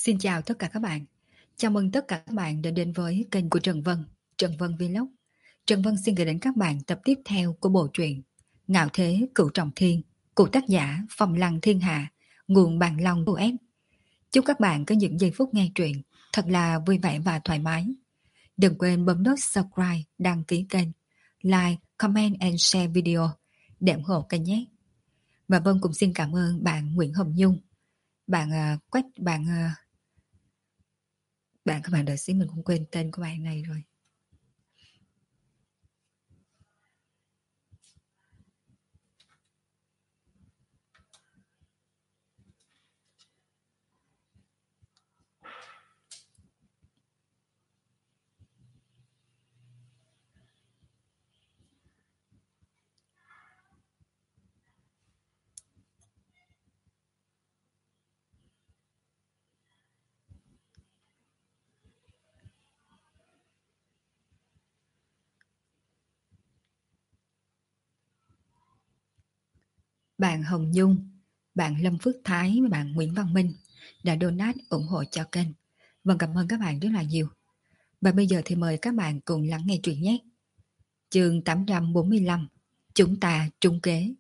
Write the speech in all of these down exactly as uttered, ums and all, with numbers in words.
Xin chào tất cả các bạn. Chào mừng tất cả các bạn đã đến với kênh của Trần Vân, Trần Vân Vlog. Trần Vân xin gửi đến các bạn tập tiếp theo của bộ truyện Ngạo Thế Cửu Trọng Thiên của tác giả Phong Lăng Thiên Hạ, nguồn Bàn Long u ép. Chúc các bạn có những giây phút nghe truyện thật là vui vẻ và thoải mái. Đừng quên bấm nút subscribe, đăng ký kênh, like, comment and share video để ủng hộ kênh nhé. Và Vân cũng xin cảm ơn bạn Nguyễn Hồng Nhung. Bạn uh, quét bạn uh, Bạn các bạn đợi xíu, mình cũng quên tên của bạn này rồi. Bạn Hồng Nhung, bạn Lâm Phước Thái và bạn Nguyễn Văn Minh đã donate ủng hộ cho kênh. Vâng, cảm ơn các bạn rất là nhiều. Và bây giờ thì mời các bạn cùng lắng nghe truyện nhé. Chương tám trăm bốn mươi lăm, chúng ta trung kế.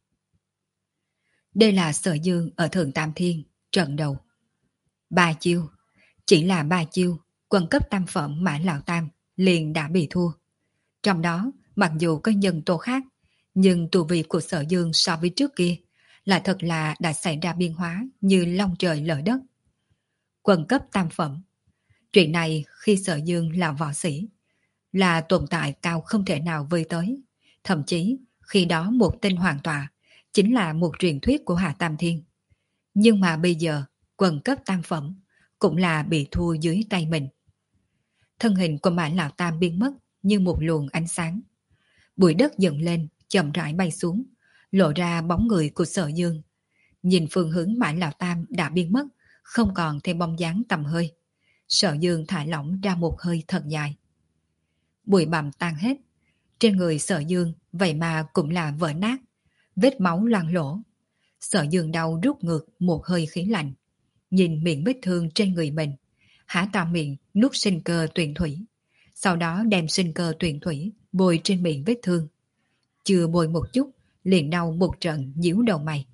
Đây là Sở Dương ở Thượng Tam Thiên, trận đầu. Ba chiêu, chỉ là ba chiêu, quân cấp tam phẩm Mã Lão Tam liền đã bị thua. Trong đó, mặc dù có nhân tố khác, nhưng tu vi của Sở Dương so với trước kia là thật là đã xảy ra biến hóa như long trời lở đất. Quân cấp tam phẩm. Chuyện này khi Sở Dương là võ sĩ, là tồn tại cao không thể nào vơi tới. Thậm chí khi đó một tên hoàng tọa chính là một truyền thuyết của Hạ Tam Thiên. Nhưng mà bây giờ quân cấp tam phẩm cũng là bị thua dưới tay mình. Thân hình của Mã Lão Tam biến mất như một luồng ánh sáng. Bụi đất dựng lên, chậm rãi bay xuống, lộ ra bóng người của Sở Dương. Nhìn phương hướng Mã Lão Tam đã biến mất, không còn thêm bóng dáng tầm hơi. Sở Dương thả lỏng ra một hơi thật dài. Bụi bặm tan hết. Trên người Sở Dương vậy mà cũng là vỡ nát, vết máu loang lỗ. Sở Dương đau rút ngược một hơi khí lạnh. Nhìn miệng vết thương trên người mình, há to miệng nuốt sinh cơ tuyền thủy. Sau đó đem sinh cơ tuyền thủy bôi trên miệng vết thương. Chưa bôi một chút, liền đau một trận nhíu đầu mày.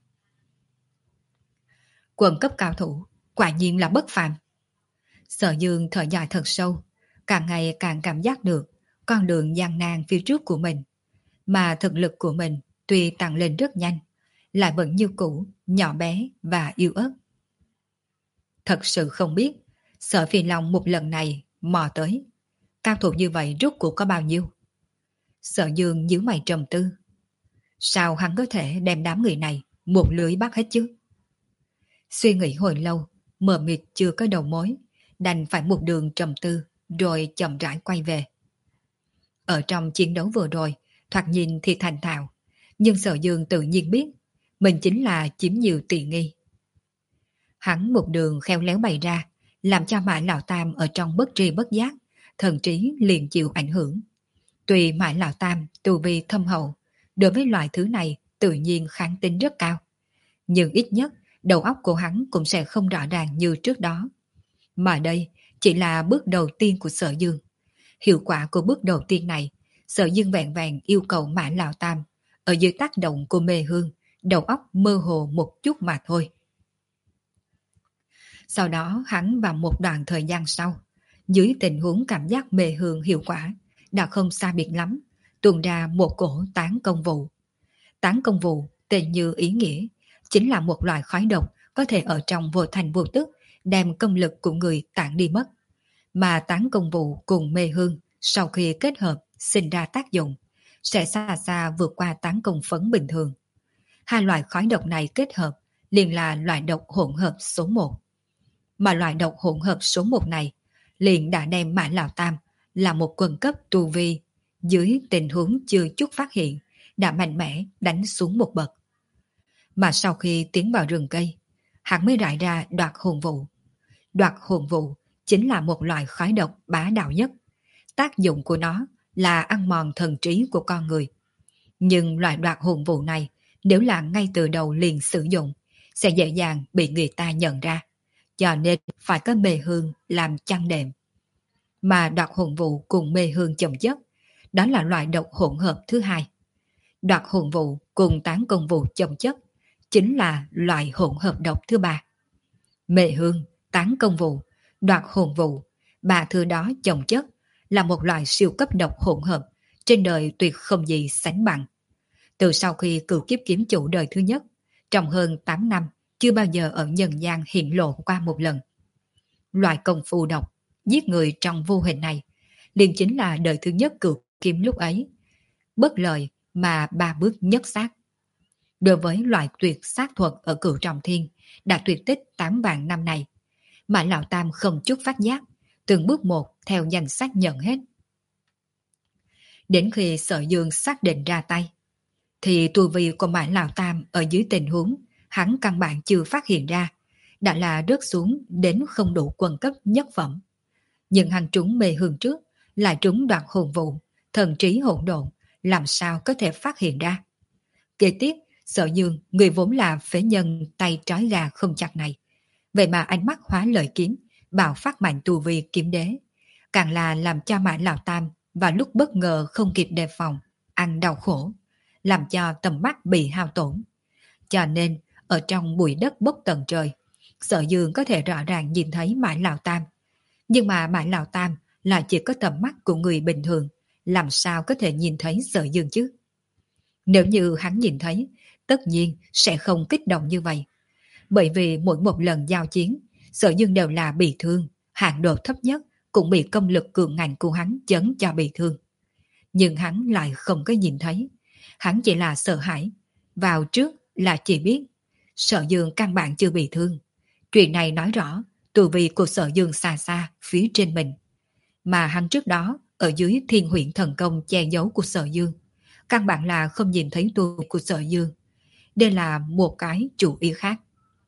Quần cấp cao thủ, quả nhiên là bất phàm. Sở Dương thở dài thật sâu, càng ngày càng cảm giác được con đường gian nan phía trước của mình. Mà thực lực của mình tuy tăng lên rất nhanh, lại vẫn như cũ, nhỏ bé và yếu ớt. Thật sự không biết, Sở Phi Long một lần này mò tới. Cao thủ như vậy rốt cuộc có bao nhiêu? Sở Dương nhíu mày trầm tư. Sao hắn có thể đem đám người này một lưới bắt hết chứ? Suy nghĩ hồi lâu, mờ mịt chưa có đầu mối, đành phải một đường trầm tư, rồi chậm rãi quay về. Ở trong chiến đấu vừa rồi, thoạt nhìn thì thành thạo, nhưng Sở Dương tự nhiên biết, mình chính là chiếm nhiều tiện nghi. Hắn một đường khéo léo bày ra, làm cho Mã Lão Tam ở trong bất tri bất giác, thần trí liền chịu ảnh hưởng. Tuy Mã Lão Tam tu vi thâm hậu, đối với loại thứ này tự nhiên kháng tính rất cao. Nhưng ít nhất, đầu óc của hắn cũng sẽ không rõ ràng như trước đó. Mà đây chỉ là bước đầu tiên của Sở Dương. Hiệu quả của bước đầu tiên này, Sở Dương vẹn vẹn yêu cầu Mã Lão Tam, ở dưới tác động của mê hương, đầu óc mơ hồ một chút mà thôi. Sau đó hắn vào một đoạn thời gian sau, dưới tình huống cảm giác mê hương hiệu quả, đã không xa biệt lắm, tuôn ra một cổ tán công vụ. Tán công vụ, tên như ý nghĩa, chính là một loại khói độc có thể ở trong vô thành vô tức đem công lực của người tản đi mất. Mà tán công vụ cùng mê hương sau khi kết hợp sinh ra tác dụng, sẽ xa xa vượt qua tán công phấn bình thường. Hai loại khói độc này kết hợp liền là loại độc hỗn hợp số một. Mà loại độc hỗn hợp số một này liền đã đem Mã Lão Tam là một quần cấp tu vi, dưới tình huống chưa chút phát hiện, đã mạnh mẽ đánh xuống một bậc. Mà sau khi tiến vào rừng cây, hắn mới rải ra đoạt hồn vụ. Đoạt hồn vụ chính là một loại khói độc bá đạo nhất. Tác dụng của nó là ăn mòn thần trí của con người. Nhưng loại đoạt hồn vụ này, nếu là ngay từ đầu liền sử dụng, sẽ dễ dàng bị người ta nhận ra. cho nên phải có mê hương làm chăn đệm. Mà đoạt hồn vụ cùng mê hương chồng chất, đó là loại độc hỗn hợp thứ hai. Đoạt hồn vụ cùng tán công vụ chồng chất chính là loại hỗn hợp độc thứ ba. Mê hương, tán công vụ, đoạt hồn vụ, ba thứ đó chồng chất là một loại siêu cấp độc hỗn hợp trên đời tuyệt không gì sánh bằng. Từ sau khi cửu kiếp kiếm chủ đời thứ nhất, trong hơn tám năm chưa bao giờ ở nhân gian hiện lộ qua một lần. Loại công phu độc, giết người trong vô hình này, liền chính là đời thứ nhất cửu kiếm lúc ấy. Bất lợi mà ba bước nhất sát. Đối với loại tuyệt sát thuật ở cửu trọng thiên, đã tuyệt tích tám vạn năm này, mà Lão Tam không chút phát giác, từng bước một theo danh sách nhận hết. Đến khi Sở Dương xác định ra tay, thì tu vi của Mã Lão Tam ở dưới tình huống hắn căn bản chưa phát hiện ra, đã là rớt xuống đến không đủ quân cấp nhất phẩm. Nhưng hắn trúng mê hương trước, lại trúng đoạt hồn vụ, thần trí hỗn độn, làm sao có thể phát hiện ra. Kế tiếp, Sở Dương, người vốn là phế nhân tay trói gà không chặt này, vậy mà ánh mắt hóa lợi kiếm, bạo phát mạnh tu vi kiếm đế, càng là làm cho Mã Lão Tam và lúc bất ngờ không kịp đề phòng, ăn đau khổ, làm cho tầm mắt bị hao tổn. Cho nên, ở trong bụi đất bốc tận trời, Sở Dương có thể rõ ràng nhìn thấy Mã Lão Tam. Nhưng mà Mã Lão Tam là chỉ có tầm mắt của người bình thường, làm sao có thể nhìn thấy Sở Dương chứ? Nếu như hắn nhìn thấy, tất nhiên sẽ không kích động như vậy. Bởi vì mỗi một lần giao chiến, Sở Dương đều là bị thương, hạng độ thấp nhất cũng bị công lực cường ngạnh của hắn chấn cho bị thương. Nhưng hắn lại không có nhìn thấy. Hắn chỉ là sợ hãi. Vào trước là chỉ biết Sở Dương căn bản chưa bị thương. Chuyện này nói rõ tu vi của Sở Dương xa xa phía trên mình. Mà hắn trước đó ở dưới thiên huyện thần công che giấu của Sở Dương, căn bản là không nhìn thấy tu vi của Sở Dương. Đây là một cái chủ ý khác.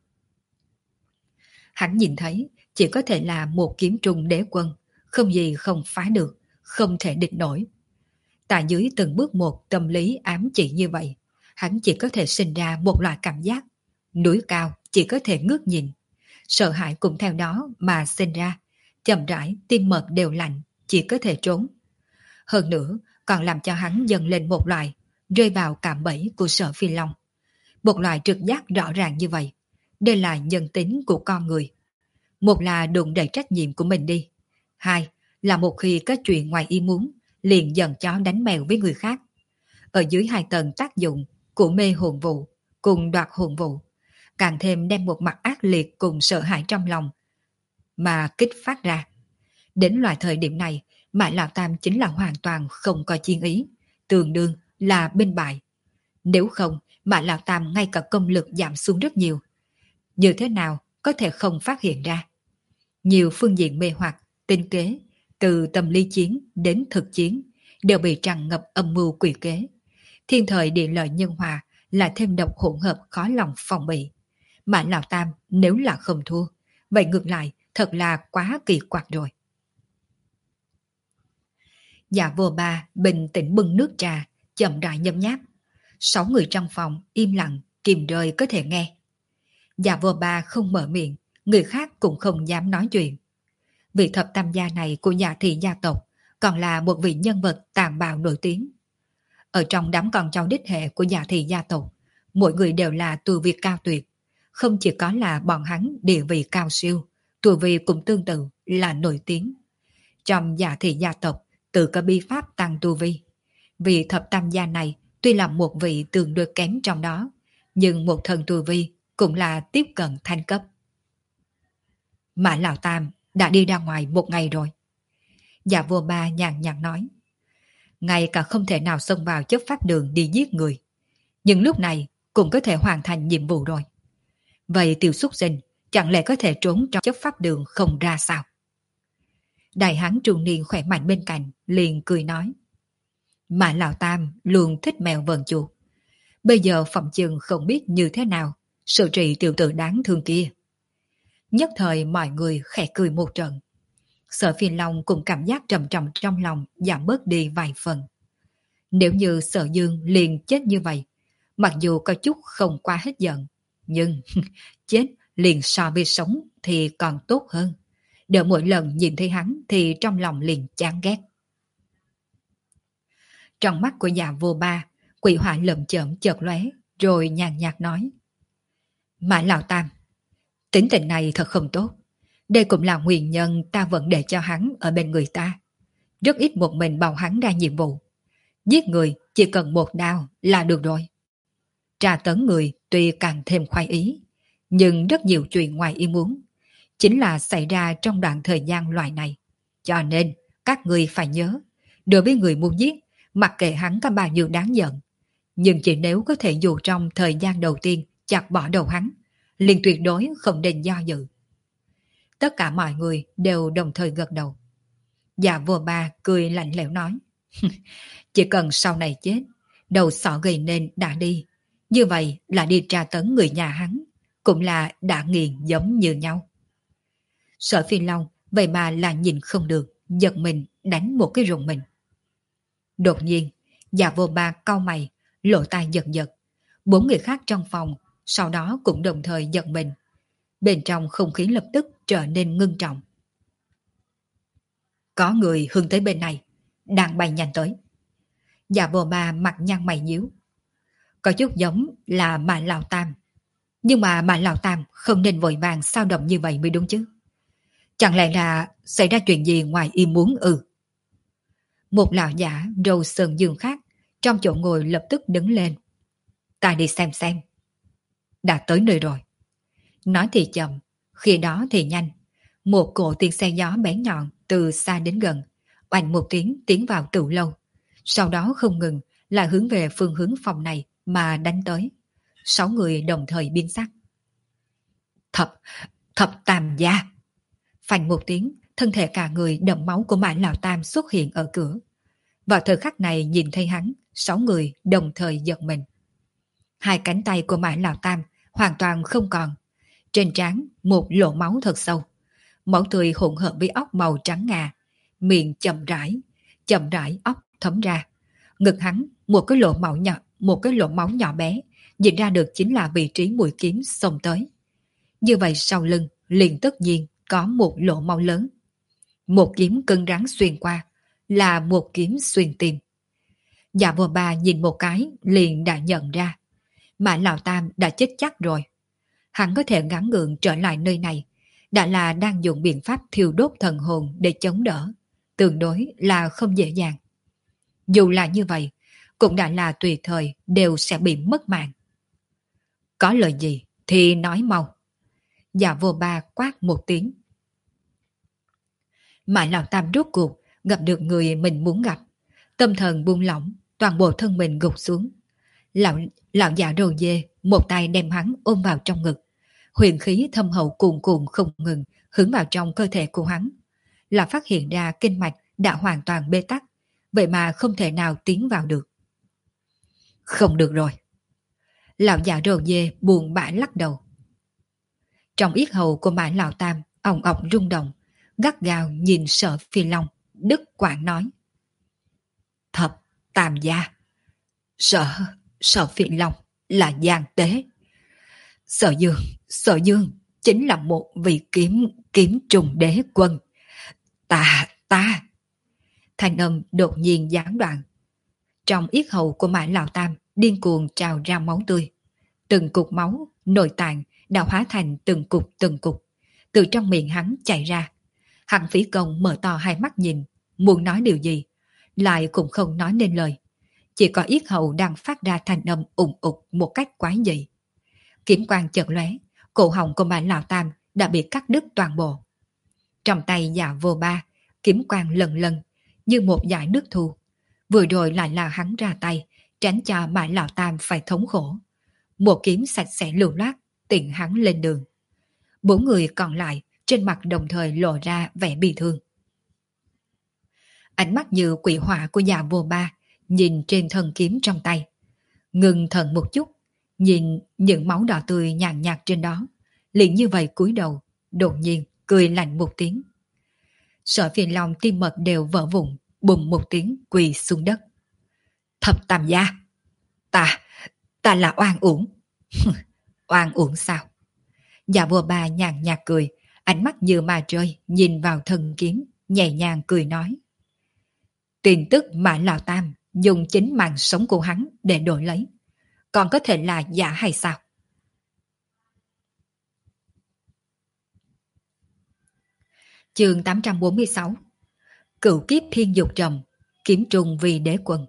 Hắn nhìn thấy chỉ có thể là một kiếm trung đế quân, không gì không phá được, không thể địch nổi. Tại dưới từng bước một tâm lý ám chỉ như vậy, hắn chỉ có thể sinh ra một loại cảm giác. Núi cao chỉ có thể ngước nhìn. Sợ hãi cũng theo đó mà sinh ra. Chậm rãi, tim mật đều lạnh, chỉ có thể trốn. Hơn nữa, còn làm cho hắn dần lên một loại, rơi vào cạm bẫy của Sở Phi Long. Một loại trực giác rõ ràng như vậy. Đây là nhân tính của con người. Một là đụng đẩy trách nhiệm của mình đi. Hai là một khi có chuyện ngoài ý muốn, liền dần chó đánh mèo với người khác. Ở dưới hai tầng tác dụng của mê hồn vụ cùng đoạt hồn vụ, càng thêm đem một mặt ác liệt cùng sợ hãi trong lòng mà kích phát ra. Đến loại thời điểm này, Mã Lão Tam chính là hoàn toàn không có chiến ý, tương đương là bên bại. Nếu không, Mã Lão Tam ngay cả công lực giảm xuống rất nhiều. Như thế nào có thể không phát hiện ra? Nhiều phương diện mê hoặc, tinh kế, từ tâm lý chiến đến thực chiến, đều bị tràn ngập âm mưu quỷ kế. Thiên thời địa lợi nhân hòa là thêm độc hỗn hợp khó lòng phòng bị. Mã Lão Tam nếu là không thua, vậy ngược lại thật là quá kỳ quặc rồi. Dạ vô ba bình tĩnh bưng nước trà, chậm rãi nhấm nháp. Sáu người trong phòng im lặng, kìm rơi có thể nghe. Dạ vô ba không mở miệng, người khác cũng không dám nói chuyện. Vị thập tam gia này của Dạ thị gia tộc còn là một vị nhân vật tàn bạo nổi tiếng. Ở trong đám con cháu đích hệ của Dạ thị gia tộc, mỗi người đều là tu vi cao tuyệt. Không chỉ có là bọn hắn địa vị cao siêu, tu vi cũng tương tự là nổi tiếng. Trong Dạ thị gia tộc tự có bí pháp tăng tu vi. Vị thập tam gia này tuy là một vị tương đối kém trong đó, nhưng một thần tu vi cũng là tiếp cận thanh cấp. Mã Lão Tam đã đi ra ngoài một ngày rồi. Dạ vua ba nhàn nhạt nói. Ngay cả không thể nào xông vào chấp pháp đường đi giết người. Nhưng lúc này cũng có thể hoàn thành nhiệm vụ rồi. Vậy tiểu súc sinh chẳng lẽ có thể trốn trong chấp pháp đường không ra sao? Đại hán trung niên khỏe mạnh bên cạnh liền cười nói. Mã Lão Tam luôn thích mèo vờn chuột. Bây giờ phòng chừng không biết như thế nào sự trị tiểu tử đáng thương kia. Nhất thời mọi người khẽ cười một trận. Sở Phi Long cùng cảm giác trầm trọng trong lòng giảm bớt đi vài phần. Nếu như Sở Dương liền chết như vậy, mặc dù có chút không qua hết giận, nhưng chết liền so với sống thì còn tốt hơn. Đợi mỗi lần nhìn thấy hắn thì trong lòng liền chán ghét. Trong mắt của già vô ba, quỷ hỏa lợm chởm chợt lóe, rồi nhàn nhạt nói. Mã Lão Tam, tính tình này thật không tốt. Đây cũng là nguyên nhân ta vẫn để cho hắn ở bên người ta. Rất ít một mình bảo hắn ra nhiệm vụ. Giết người chỉ cần một đao là được rồi. Tra tấn người tuy càng thêm khoái ý, nhưng rất nhiều chuyện ngoài ý muốn chính là xảy ra trong đoạn thời gian loại này. Cho nên các người phải nhớ, đối với người muốn giết, mặc kệ hắn có bao nhiêu đáng giận, nhưng chỉ nếu có thể dù trong thời gian đầu tiên chặt bỏ đầu hắn, liền tuyệt đối không nên do dự. Tất cả mọi người đều đồng thời gật đầu. Dạ vô ba cười lạnh lẽo nói. Chỉ cần sau này chết, đầu sọ gây nên đã đi. Như vậy là đi tra tấn người nhà hắn, cũng là đã nghiền giống như nhau. Sở Phi Long vậy mà là nhìn không được, giật mình đánh một cái rùng mình. Đột nhiên, dạ vô ba cau mày, lộ tai giật giật. Bốn người khác trong phòng sau đó cũng đồng thời giật mình. Bên trong không khí lập tức trở nên ngưng trọng. Có người hướng tới bên này, đang bay nhanh tới. Dạ vô ba mặt nhăn mày nhíu. Có chút giống là Mã Lão Tam. Nhưng mà Mã Lão Tam không nên vội vàng sao động như vậy mới đúng chứ. Chẳng lẽ là xảy ra chuyện gì ngoài ý muốn ư? Một lão giả râu sơn dương khác trong chỗ ngồi lập tức đứng lên. Ta đi xem xem. Đã tới nơi rồi. Nói thì chậm, khi đó thì nhanh. Một cỗ tiếng xe gió bén nhọn từ xa đến gần, oanh một tiếng tiến vào tửu lâu. Sau đó không ngừng là hướng về phương hướng phòng này mà đánh tới. Sáu người đồng thời biến sắc. Thập, thập tam gia. Phanh một tiếng, thân thể cả người đẫm máu của Mã Lão Tam xuất hiện ở cửa. Vào thời khắc này nhìn thấy hắn, sáu người đồng thời giật mình. Hai cánh tay của Mã Lão Tam hoàn toàn không còn. Trên trán một lỗ máu thật sâu. Máu tươi hỗn hợp với óc màu trắng ngà. Miệng chậm rãi, chậm rãi óc thấm ra. Ngực hắn một cái lỗ máu nhỏ, một cái lỗ máu nhỏ bé, nhìn ra được chính là vị trí mũi kiếm xông tới. Như vậy sau lưng liền tất nhiên có một lỗ máu lớn. Một kiếm cứng rắn xuyên qua, là một kiếm xuyên tim. Dạ vô ba nhìn một cái liền đã nhận ra. Mã Lão Tam đã chết chắc rồi. Hắn có thể gắng gượng trở lại nơi này, đã là đang dùng biện pháp thiêu đốt thần hồn để chống đỡ. Tương đối là không dễ dàng. Dù là như vậy, cũng đã là tùy thời đều sẽ bị mất mạng. Có lời gì thì nói mau. Dạ vô ba quát một tiếng. Mã Lão Tam rốt cuộc gặp được người mình muốn gặp. Tâm thần buông lỏng, toàn bộ thân mình gục xuống. Lão, lão già râu dê một tay đem hắn ôm vào trong ngực. Huyền khí thâm hậu cuồn cuộn không ngừng hướng vào trong cơ thể của hắn. Là phát hiện ra kinh mạch đã hoàn toàn bế tắc, vậy mà không thể nào tiến vào được. Không được rồi. Lão già râu dê buồn bã lắc đầu. Trong yết hầu của Mã Lão Tam ong ong rung động, gắt gao nhìn Sở Phi Long, đứt quãng nói. Thập tam gia. Sở, Sở Phi Long là gian tế. Sở Dương, Sở Dương chính là một vị kiếm, kiếm trùng đế quân. Ta, ta. Thanh âm đột nhiên gián đoạn. Trong yết hầu của Mã Lão Tam điên cuồng trào ra máu tươi. Từng cục máu, nội tạng đã hóa thành từng cục từng cục. Từ trong miệng hắn chảy ra. Hạng Phí Công mở to hai mắt nhìn, muốn nói điều gì, lại cũng không nói nên lời. Chỉ có yết hầu đang phát ra thanh âm ủng ục một cách quái dị. Kiếm quang chợt lóe, cổ họng của Mã Lão Tam đã bị cắt đứt toàn bộ. Trong tay Dạ vô ba, kiếm quang lần lần, như một dải nước thu. Vừa rồi lại là hắn ra tay, tránh cho Mã Lão Tam phải thống khổ. Một kiếm sạch sẽ lưu loát, tiện hắn lên đường. Bốn người còn lại trên mặt đồng thời lộ ra vẻ bi thương. Ánh mắt như quỷ hỏa của Dạ vô ba nhìn trên thân kiếm trong tay. Ngừng thần một chút, nhìn những máu đỏ tươi nhàn nhạt trên đó. Liền như vậy cúi đầu, đột nhiên cười lạnh một tiếng. Sở Phi Long tim mật đều vỡ vụn, bùng một tiếng quỳ xuống đất. Thập tam gia, ta, ta là oan uổng. Oan uổng sao? Dạ vua bà nhàn nhạt cười, ánh mắt như ma rơi nhìn vào thân kiếm, nhẹ nhàng cười nói. Tin tức mà Lão Tam dùng chính mạng sống của hắn để đổi lấy, còn có thể là giả hay sao? Chương tám trăm bốn mươi sáu. Cửu kiếp thiên dục trầm, kiếm trùng vì đế quân.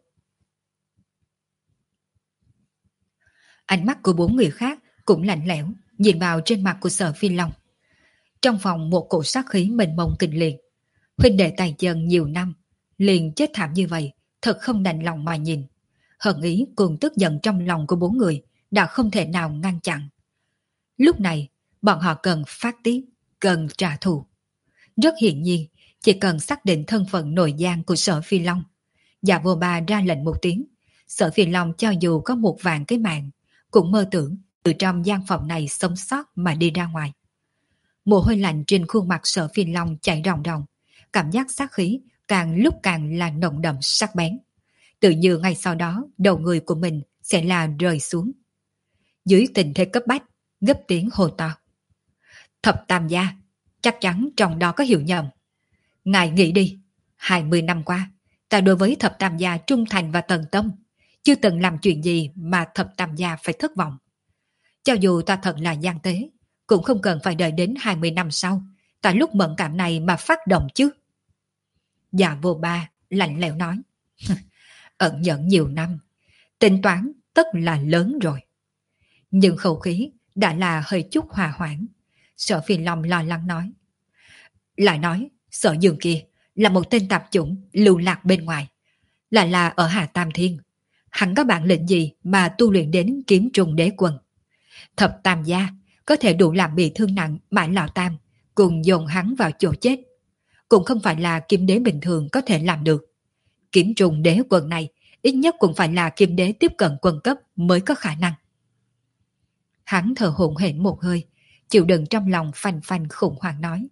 Ánh mắt của bốn người khác cũng lạnh lẽo, nhìn vào trên mặt của Sở Phi Long. Trong phòng một cổ sát khí mênh mông kinh liệt. Huynh đệ tài chân nhiều năm, liền chết thảm như vậy, thật không đành lòng mà nhìn. Hận ý cùng tức giận trong lòng của bốn người đã không thể nào ngăn chặn. Lúc này, bọn họ cần phát tiết, cần trả thù. Rất hiển nhiên, chỉ cần xác định thân phận nội gian của Sở Phi Long. Dạ vô ba ra lệnh một tiếng, Sở Phi Long cho dù có một vạn cái mạng, cũng mơ tưởng từ trong gian phòng này sống sót mà đi ra ngoài. Mồ hôi lạnh trên khuôn mặt Sở Phi Long chảy ròng ròng, cảm giác sát khí càng lúc càng là nồng đậm sắc bén. Tự như ngay sau đó đầu người của mình sẽ là rơi xuống. Dưới tình thế cấp bách, gấp tiếng hô to. Thập Tam gia, chắc chắn trong đó có hiểu nhầm. Ngài nghĩ đi, hai mươi năm qua, ta đối với Thập Tam gia trung thành và tận tâm, chưa từng làm chuyện gì mà Thập Tam gia phải thất vọng. Cho dù ta thật là gian tế, cũng không cần phải đợi đến hai mươi năm sau, tại lúc mẫn cảm này mà phát động chứ. Dạ vô ba lạnh lẽo nói. Ẩn nhẫn nhiều năm, tính toán tất là lớn rồi. Nhưng khẩu khí đã là hơi chút hòa hoãn. Sở Phi Long lo lắng nói. Lại nói, Sở Dương kia là một tên tạp chủng lưu lạc bên ngoài, là là ở Hà Tam Thiên. Hắn có bản lĩnh gì mà tu luyện đến kiếm trùng đế quân? Thập Tam gia có thể đủ làm bị thương nặng Mã Lão Tam, cùng dồn hắn vào chỗ chết. Cũng không phải là kiếm đế bình thường có thể làm được. Kiếm trùng đế quân này ít nhất cũng phải là kiếm đế tiếp cận quân cấp mới có khả năng. Hắn thở hổn hển một hơi, chịu đựng trong lòng phanh phanh khủng hoảng nói.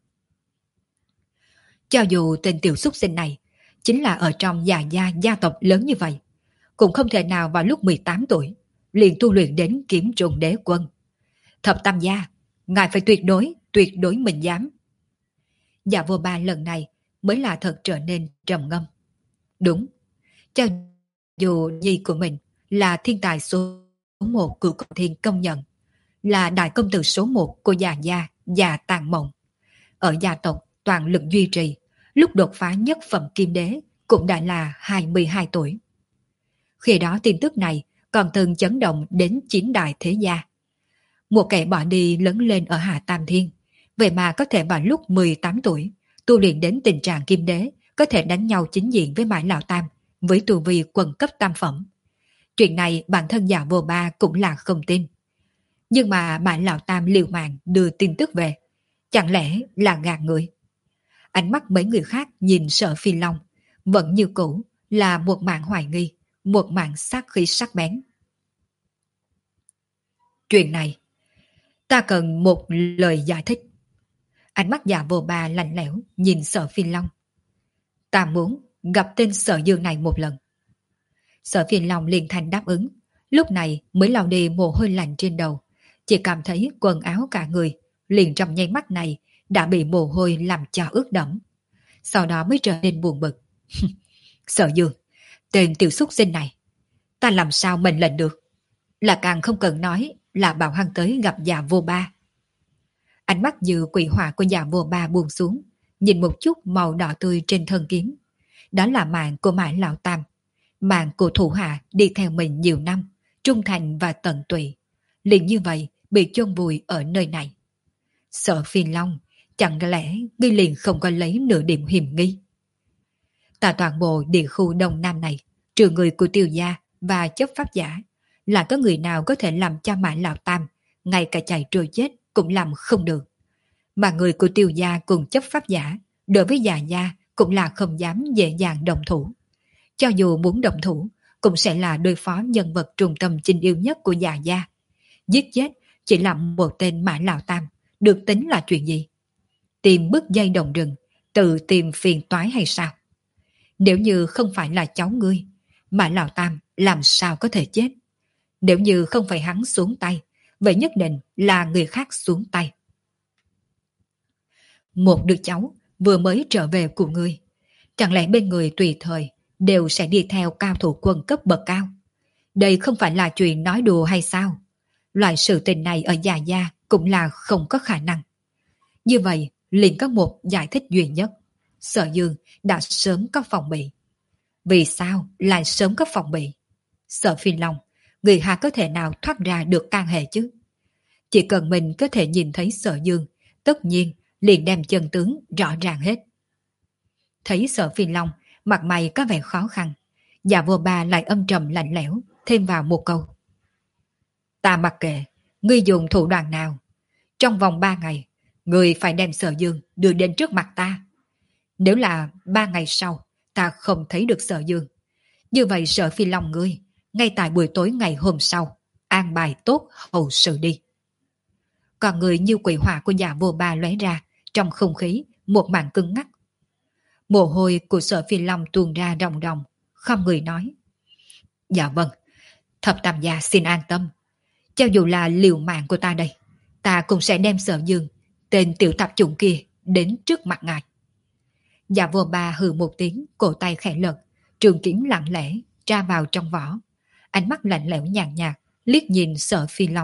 Cho dù tên tiểu xúc sinh này chính là ở trong già gia gia tộc lớn như vậy, cũng không thể nào vào lúc mười tám tuổi liền tu luyện đến kiếm trùng đế quân. Thập Tam gia, ngài phải tuyệt đối, tuyệt đối mình dám. Dạ vô ba lần này mới là thật trở nên trầm ngâm. Đúng, cho dù nhi của mình là thiên tài số một của Cửu Thiên công nhận, là đại công tử số một của già gia, già Tàn Mộng. Ở gia tộc toàn lực duy trì, lúc đột phá nhất phẩm kim đế cũng đã là hai mươi hai tuổi. Khi đó tin tức này còn từng chấn động đến chín đại thế gia. Một kẻ bỏ đi lớn lên ở Hạ Tam Thiên, vậy mà có thể vào lúc mười tám tuổi tu luyện đến tình trạng kim đế, có thể đánh nhau chính diện với Mã Lão Tam với tu vi quần cấp tam phẩm. Chuyện này bản thân Dạ vô ba cũng là không tin. Nhưng mà Mã Lão Tam liều mạng đưa tin tức về, chẳng lẽ là gạt người? Ánh mắt mấy người khác nhìn Sở Phi Long vẫn như cũ là một mảng hoài nghi, một mảng sát khí sắc bén. Chuyện này, ta cần một lời giải thích. Ánh mắt Dạ vô ba lạnh lẽo nhìn Sở Phi Long. Ta muốn gặp tên Sở Dương này một lần. Sở Phi Long liền thành đáp ứng, lúc này mới lau đi mồ hôi lạnh trên đầu, chỉ cảm thấy quần áo cả người liền trong nháy mắt này đã bị mồ hôi làm cho ướt đẫm. Sau đó mới trở nên buồn bực. Sở Dương, tên tiểu xúc sinh này, ta làm sao mệnh lệnh được? Là càng không cần nói là bảo hắn tới gặp Dạ vô ba. Ánh mắt như quỷ hỏa của Dạ vô ba buông xuống, nhìn một chút màu đỏ tươi trên thân kiếm. Đó là mạng của Mã Lão Tam, mạng của thủ hạ đi theo mình nhiều năm, trung thành và tận tụy, liền như vậy bị chôn vùi ở nơi này. Sở Phi Long, chẳng lẽ ngươi liền không có lấy nửa điểm hiểm nghi? Tại toàn bộ địa khu Đông Nam này, trừ người của Tiêu gia và chấp pháp giả, là có người nào có thể làm cho Mã Lão Tam ngay cả chạy trôi chết cũng làm không được. Mà người của Tiêu gia cùng chấp pháp giả đối với già gia cũng là không dám dễ dàng đồng thủ. Cho dù muốn đồng thủ, cũng sẽ là đối phó nhân vật trung tâm chính yêu nhất của già gia. Giết chết chỉ là một tên Mã Lão Tam, được tính là chuyện gì? Tìm bức dây đồng rừng, tự tìm phiền toái hay sao? Nếu như không phải là cháu ngươi, Mã Lão Tam làm sao có thể chết? Nếu như không phải hắn xuống tay, vậy nhất định là người khác xuống tay. Một đứa cháu vừa mới trở về của ngươi, chẳng lẽ bên người tùy thời đều sẽ đi theo cao thủ quân cấp bậc cao? Đây không phải là chuyện nói đùa hay sao? Loại sự tình này ở Già Gia cũng là không có khả năng. Như vậy, liền có một giải thích duy nhất. Sở Dương đã sớm có phòng bị. Vì sao lại sớm có phòng bị? Sở Phi Long, người hà có thể nào thoát ra được can hệ chứ? Chỉ cần mình có thể nhìn thấy Sở Dương, tất nhiên liền đem chân tướng rõ ràng hết. Thấy Sở Phi Long, mặt mày có vẻ khó khăn, Dạ Vô Ba lại âm trầm lạnh lẽo, thêm vào một câu. Ta mặc kệ, ngươi dùng thủ đoạn nào. Trong vòng ba ngày, ngươi phải đem Sở Dương đưa đến trước mặt ta. Nếu là ba ngày sau, ta không thấy được Sở Dương. Như vậy Sở Phi Long ngươi, ngay tại buổi tối ngày hôm sau, an bài tốt hậu sự đi. Còn người như quỷ hỏa của Dạ Vô Ba lóe ra, trong không khí, một màn cứng ngắc. Mồ hôi của Sở Phi Long tuôn ra ròng ròng, không người nói. Dạ vâng, Thập Tam gia xin an tâm. Cho dù là liều mạng của ta đây, ta cũng sẽ đem Sở Dương, tên tiểu tạp chủng kia, đến trước mặt ngài. Dạ Vô Ba hừ một tiếng, cổ tay khẽ lật, trường kiếm lặng lẽ tra vào trong vỏ. Ánh mắt lạnh lẽo nhàn nhạt, liếc nhìn Sở Phi Long.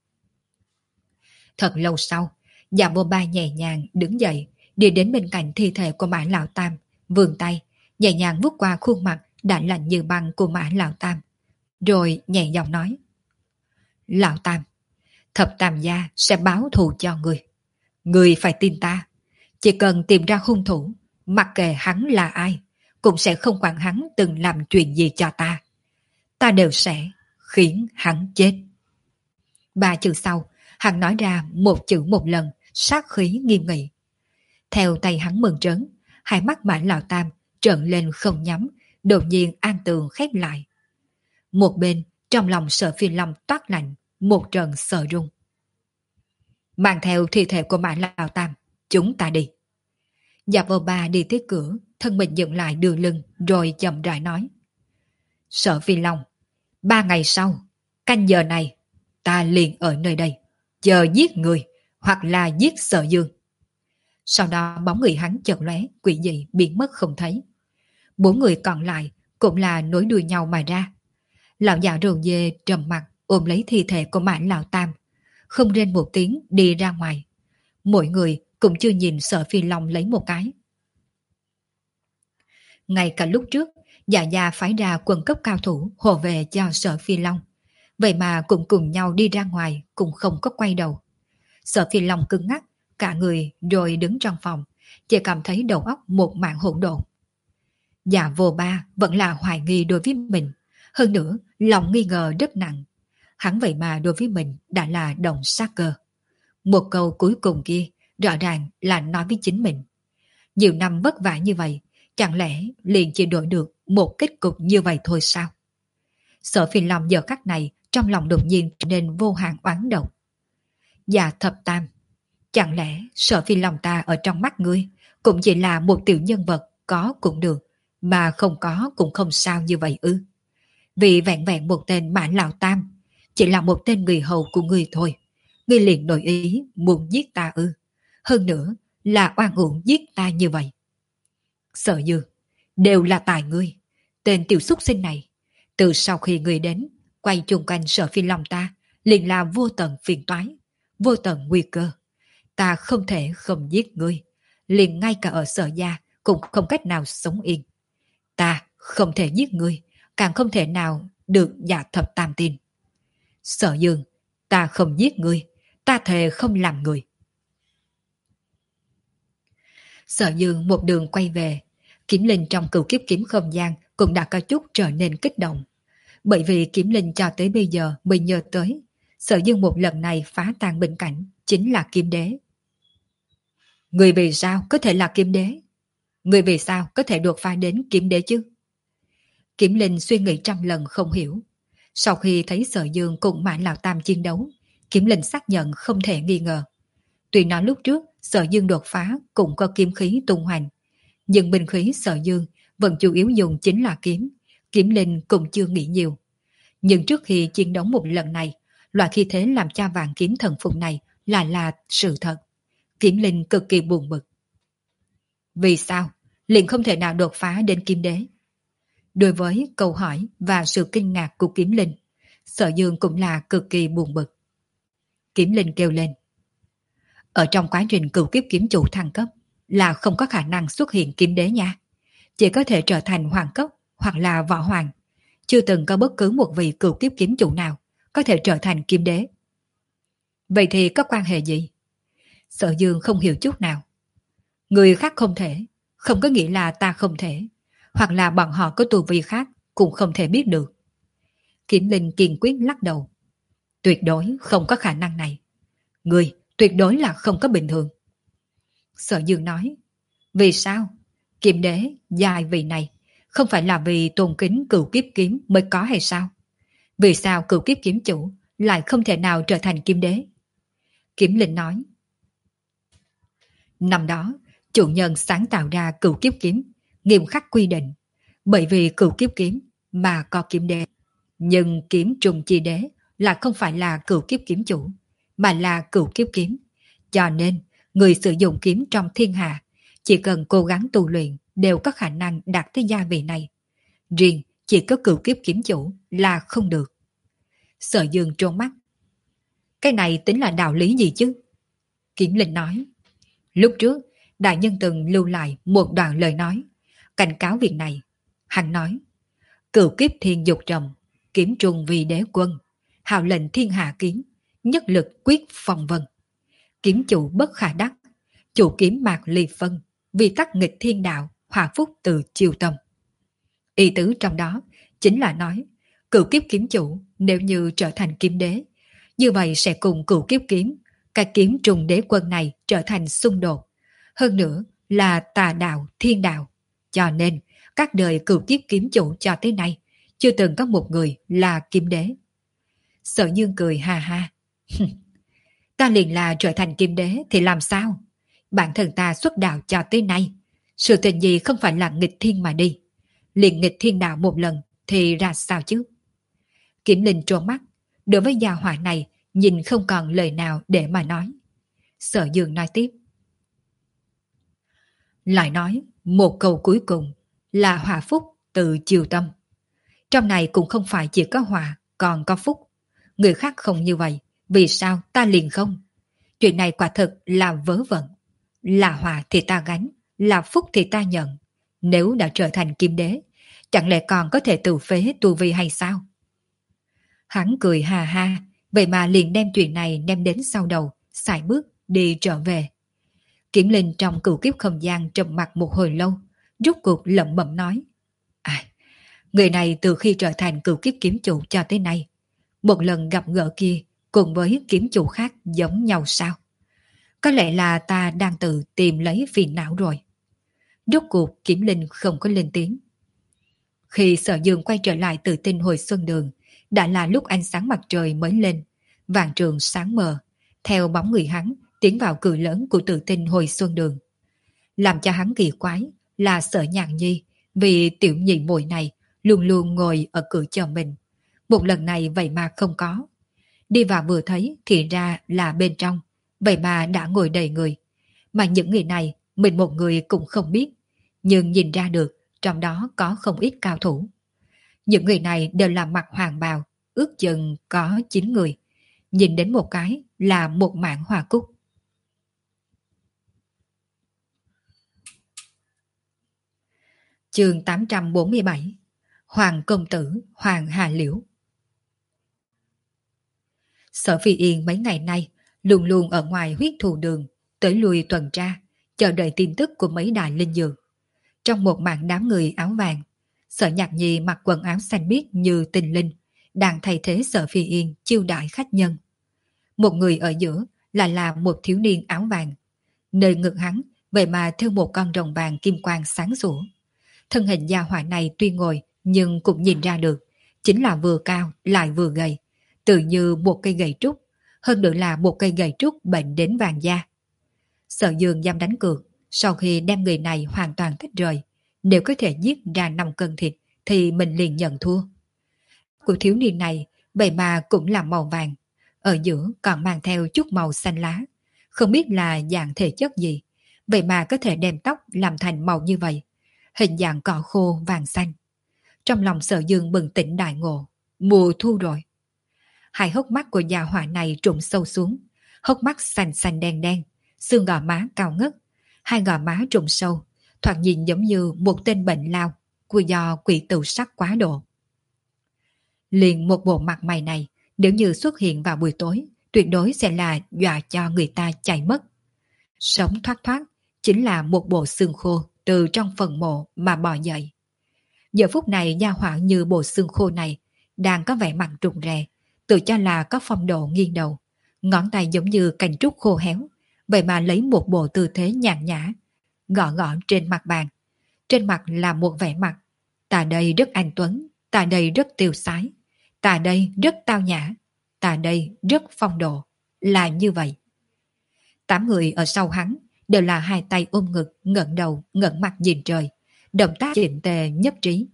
Thật lâu sau, Dạ Vô Ba nhẹ nhàng đứng dậy, đi đến bên cạnh thi thể của Mã Lão Tam, vươn tay, nhẹ nhàng vuốt qua khuôn mặt đã lạnh như băng của Mã Lão Tam, rồi nhẹ giọng nói. Lão Tam, Thập Tam gia sẽ báo thù cho người. Người phải tin ta, chỉ cần tìm ra hung thủ, mặc kệ hắn là ai, cũng sẽ không quản hắn từng làm chuyện gì cho ta. Ta đều sẽ khiến hắn chết. Ba chữ sau, hắn nói ra một chữ một lần, sát khí nghiêm nghị. Theo tay hắn mừng trớn, hai mắt Mã Lão Tam trợn lên không nhắm, đột nhiên an tường khép lại. Một bên, trong lòng Sở Phi Long toát lạnh, một trận sợ run. Mang theo thi thể của Mã Lão Tam, chúng ta đi. Dạ Vô Ba đi tới cửa, thân mình dựng lại đường lưng, rồi chậm rãi nói. Sở Phi Long, ba ngày sau, canh giờ này, ta liền ở nơi đây, chờ giết người, hoặc là giết Sở Dương. Sau đó bóng người hắn chợt lóe, quỷ dị biến mất không thấy. Bốn người còn lại cũng là nối đuôi nhau mà ra. Lão già râu dê trầm mặt ôm lấy thi thể của Mã Lão Tam, không rên một tiếng đi ra ngoài. Mỗi người cũng chưa nhìn Sở Phi Long lấy một cái. Ngay cả lúc trước, Dạ Gia phái ra quân cấp cao thủ hộ về cho Sở Phi Long, vậy mà cũng cùng nhau đi ra ngoài, cũng không có quay đầu. Sở Phi Long cứng ngắc cả người, rồi đứng trong phòng, chỉ cảm thấy đầu óc một mảng hỗn độn. Dạ Vô Ba vẫn là hoài nghi đối với mình, hơn nữa lòng nghi ngờ rất nặng. Hắn vậy mà đối với mình đã là động sát cơ. Một câu cuối cùng kia rõ ràng là nói với chính mình. Nhiều năm vất vả như vậy, chẳng lẽ liền chỉ đổi được một kết cục như vậy thôi sao? Sở Phi Long giờ khắc này trong lòng đột nhiên trở nên vô hạn oán độc. Dạ Thập Tam, chẳng lẽ Sở Phi Long ta ở trong mắt ngươi cũng chỉ là một tiểu nhân vật, có cũng được, mà không có cũng không sao như vậy ư? Vì vẹn vẹn một tên Mã Lão Tam, chỉ là một tên người hầu của ngươi thôi, ngươi liền nổi ý muốn giết ta ư? Hơn nữa là oan uổng giết ta như vậy. Sở Dương, đều là tài ngươi, tên tiểu súc sinh này. Từ sau khi ngươi đến, quay chung quanh Sở Phi Long ta, liền là vô tận phiền toái, vô tận nguy cơ. Ta không thể không giết ngươi, liền ngay cả ở Sở gia cũng không cách nào sống yên. Ta không thể giết ngươi, càng không thể nào được Dạ Thập Tam tin. Sở Dương, ta không giết ngươi, ta thề không làm người. Sở Dương một đường quay về, Kiếm Linh trong cửu kiếp kiếm không gian cũng đã có chút trở nên kích động. Bởi vì Kiếm Linh cho tới bây giờ mới nhớ tới, Sở Dương một lần này phá tan bình cảnh chính là Kiếm Đế. Người vì sao có thể là Kiếm Đế? Người vì sao có thể đột phá đến Kiếm Đế chứ? Kiếm Linh suy nghĩ trăm lần không hiểu. Sau khi thấy Sở Dương cùng Mã Lão Tam chiến đấu, Kiếm Linh xác nhận không thể nghi ngờ. Tuy nói lúc trước Sở Dương đột phá cũng có kiếm khí tung hoành, nhưng binh khí Sở Dương vẫn chủ yếu dùng chính là kiếm. Kiếm Linh cũng chưa nghĩ nhiều. Nhưng trước khi chiến đấu một lần này, Loại khí thế làm cha vạn kiếm thần phục này là là sự thật. Kiếm linh cực kỳ buồn bực. Vì sao? Liền không thể nào đột phá đến kiếm đế. Đối với câu hỏi và sự kinh ngạc của kiếm linh, Sở Dương cũng là cực kỳ buồn bực. Kiếm linh kêu lên. Ở trong quá trình cửu kiếp kiếm chủ thăng cấp là không có khả năng xuất hiện kiếm đế nha. Chỉ có thể trở thành hoàng cấp hoặc là võ hoàng. Chưa từng có bất cứ một vị cửu kiếp kiếm chủ nào có thể trở thành kiếm đế. Vậy thì có quan hệ gì? Sở Dương không hiểu chút nào. Người khác không thể, không có nghĩa là ta không thể. Hoặc là bọn họ có tu vi khác cũng không thể biết được. Kiếm linh kiên quyết lắc đầu. Tuyệt đối không có khả năng này. Người tuyệt đối là không có bình thường. Sở Dương nói. Vì sao? Kiếm đế dài vì này không phải là vì tôn kính cửu kiếp kiếm mới có hay sao? Vì sao cửu kiếp kiếm chủ lại không thể nào trở thành kiếm đế? Kiếm linh nói. Năm đó, chủ nhân sáng tạo ra cửu kiếp kiếm, nghiêm khắc quy định. Bởi vì cửu kiếp kiếm mà có kiếm đế. Nhưng kiếm trùng chi đế là không phải là cửu kiếp kiếm chủ, mà là cửu kiếp kiếm. Cho nên, người sử dụng kiếm trong thiên hạ, chỉ cần cố gắng tu luyện đều có khả năng đạt tới gia vị này. Riêng chỉ có cửu kiếp kiếm chủ là không được. Sở Dương trốn mắt. Cái này tính là đạo lý gì chứ? Kiếm linh nói. Lúc trước, đại nhân từng lưu lại một đoạn lời nói, cảnh cáo việc này. Hắn nói, cửu kiếp thiên dục trầm, kiếm trùng vì đế quân, hào lệnh thiên hạ kiếm, nhất lực quyết phong vân. Kiếm chủ bất khả đắc, chủ kiếm mạc ly phân, vì tắc nghịch thiên đạo, hòa phúc từ chiêu tâm. Ý tứ trong đó chính là nói, cửu kiếp kiếm chủ nếu như trở thành kiếm đế, như vậy sẽ cùng cửu kiếp kiếm, cái kiếm trùng đế quân này trở thành xung đột. Hơn nữa là tà đạo, thiên đạo. Cho nên, các đời cửu kiếp kiếm chủ cho tới nay, chưa từng có một người là kiếm đế. Sở Dương cười ha ha. Ta liền là trở thành kiếm đế thì làm sao? Bản thân ta xuất đạo cho tới nay, sự tình gì không phải là nghịch thiên mà đi. Liền nghịch thiên đạo một lần thì ra sao chứ? Kiếm linh trố mắt, đối với gia hỏa này nhìn không còn lời nào để mà nói. Sở Dương nói tiếp. Lại nói, một câu cuối cùng là hòa phúc từ chiều tâm. Trong này cũng không phải chỉ có hòa, còn có phúc. Người khác không như vậy, vì sao ta liền không? Chuyện này quả thực là vớ vẩn. Là hòa thì ta gánh, là phúc thì ta nhận. Nếu đã trở thành kim đế, chẳng lẽ còn có thể tự phế tu vi hay sao? Hắn cười ha ha, vậy mà liền đem chuyện này đem đến sau đầu, xài bước đi trở về. Kiểm linh trong cửu kiếp không gian trầm mặt một hồi lâu, rút cuộc lẩm bẩm nói. À, người này từ khi trở thành cửu kiếp kiếm chủ cho tới nay, một lần gặp gỡ kia cùng với kiếm chủ khác giống nhau sao? Có lẽ là ta đang tự tìm lấy phiền não rồi. Rốt cuộc Kiểm linh không có lên tiếng. Khi Sở Dương quay trở lại từ tinh hồi xuân đường, đã là lúc ánh sáng mặt trời mới lên, vạn trường sáng mờ, theo bóng người hắn tiến vào cửa lớn của tự tinh hồi xuân đường. Làm cho hắn kỳ quái là Sở Nhạn Nhi, vì tiểu nhị muội này luôn luôn ngồi ở cửa chờ mình. Một lần này vậy mà không có. Đi vào vừa thấy thì ra là bên trong, vậy mà đã ngồi đầy người. Mà những người này mình một người cũng không biết, nhưng nhìn ra được trong đó có không ít cao thủ. Những người này đều là mặc hoàng bào, ước chừng có chín người. Nhìn đến một cái là một mảng hoa cúc. Chương tám trăm bốn mươi bảy. Hoàng công tử Hoàng Hà Liễu. Sở Phi Yên mấy ngày nay luôn luôn ở ngoài huyết thù đường, tới lui tuần tra, chờ đợi tin tức của mấy đại linh dược. Trong một mảng đám người áo vàng, Sở Nhạc Nhi mặc quần áo xanh biếc như tình linh, đang thay thế Sở Phi Yên chiêu đãi khách nhân. Một người ở giữa là là một thiếu niên áo vàng. Nơi ngực hắn vậy mà thêu một con rồng vàng kim quang sáng sủa. Thân hình gia hỏa này tuy ngồi nhưng cũng nhìn ra được, chính là vừa cao lại vừa gầy, tự như một cây gậy trúc, hơn nữa là một cây gậy trúc bệnh đến vàng da. Sở Dương dám đánh cược, sau khi đem người này hoàn toàn tách rời, nếu có thể giết ra năm cân thịt thì mình liền nhận thua. Của thiếu niên này vậy mà cũng là màu vàng, ở giữa còn mang theo chút màu xanh lá, không biết là dạng thể chất gì, vậy mà có thể đem tóc làm thành màu như vậy, hình dạng cỏ khô vàng xanh. Trong lòng Sở Dương bừng tỉnh đại ngộ, mùa thu rồi. Hai hốc mắt của già hỏa này trụng sâu xuống, hốc mắt xanh xanh đen đen, xương gò má cao ngất, hai gò má trụng sâu, thoạt nhìn giống như một tên bệnh lao của do quỷ tự sắc quá độ. Liền một bộ mặt mày này, nếu như xuất hiện vào buổi tối, tuyệt đối sẽ là dọa cho người ta chạy mất. Sống thoát thoát, chính là một bộ xương khô từ trong phần mộ mà bò dậy. Giờ phút này gia hỏa như bộ xương khô này, đang có vẻ mặt rụng rè, tự cho là có phong độ nghiêng đầu, ngón tay giống như cành trúc khô héo, vậy mà lấy một bộ tư thế nhàn nhã, gõ gõ trên mặt bàn. Trên mặt là một vẻ mặt, ta đây rất anh tuấn, ta đây rất tiêu sái, ta đây rất tao nhã, ta đây rất phong độ, là như vậy. Tám người ở sau hắn đều là hai tay ôm ngực, ngẩng đầu, ngẩng mặt nhìn trời, động tác chỉnh tề nhất trí.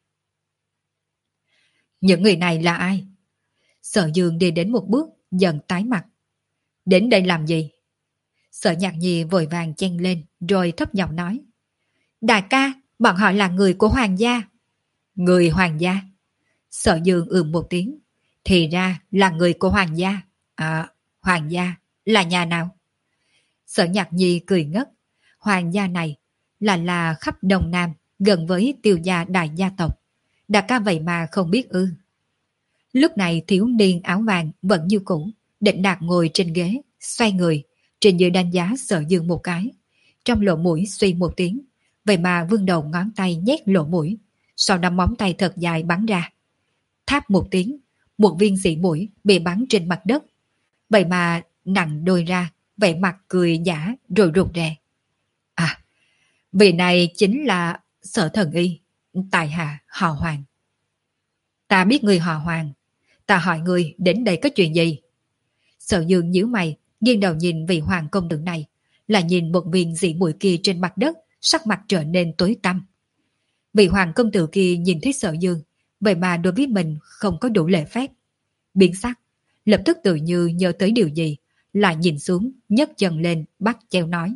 Những người này là ai? Sở Dương đi đến một bước, dần tái mặt. Đến đây làm gì? Sở Nhạc Nhi vội vàng chen lên, rồi thấp giọng nói. Đại ca, bọn họ là người của hoàng gia. Người hoàng gia? Sở Dương ừm một tiếng. Thì ra là người của hoàng gia. À, hoàng gia là nhà nào? Sở Nhạc Nhi cười ngất. Hoàng gia này là là khắp Đông Nam, gần với Tiêu gia đại gia tộc. Đại ca vậy mà không biết ư? Lúc này thiếu niên áo vàng vẫn như cũ, Định Đạt ngồi trên ghế, xoay người, trên dưới đánh giá Sở Dương một cái. Trong lỗ mũi suy một tiếng, vậy mà vươn đầu ngón tay nhét lỗ mũi, sau đó móng tay thật dài bắn ra. Tháp một tiếng, một viên xỉ mũi bị bắn trên mặt đất, vậy mà nặng đôi ra, vẻ mặt cười giả rồi rụt rè. À, vị này chính là Sở Thần Y, tại hạ họ Hoàng. Ta biết người họ Hoàng, ta hỏi người đến đây có chuyện gì? Sở Dương nhíu mày, nghiêng đầu nhìn vị hoàng công tử này, là nhìn một viên dị mũi kia trên mặt đất, sắc mặt trở nên tối tăm. Vị hoàng công tử kia nhìn thấy Sở Dương, vậy mà đối với mình không có đủ lễ phép. Biến sắc, lập tức tự như nhớ tới điều gì, lại nhìn xuống, nhấc chân lên, bắt treo nói.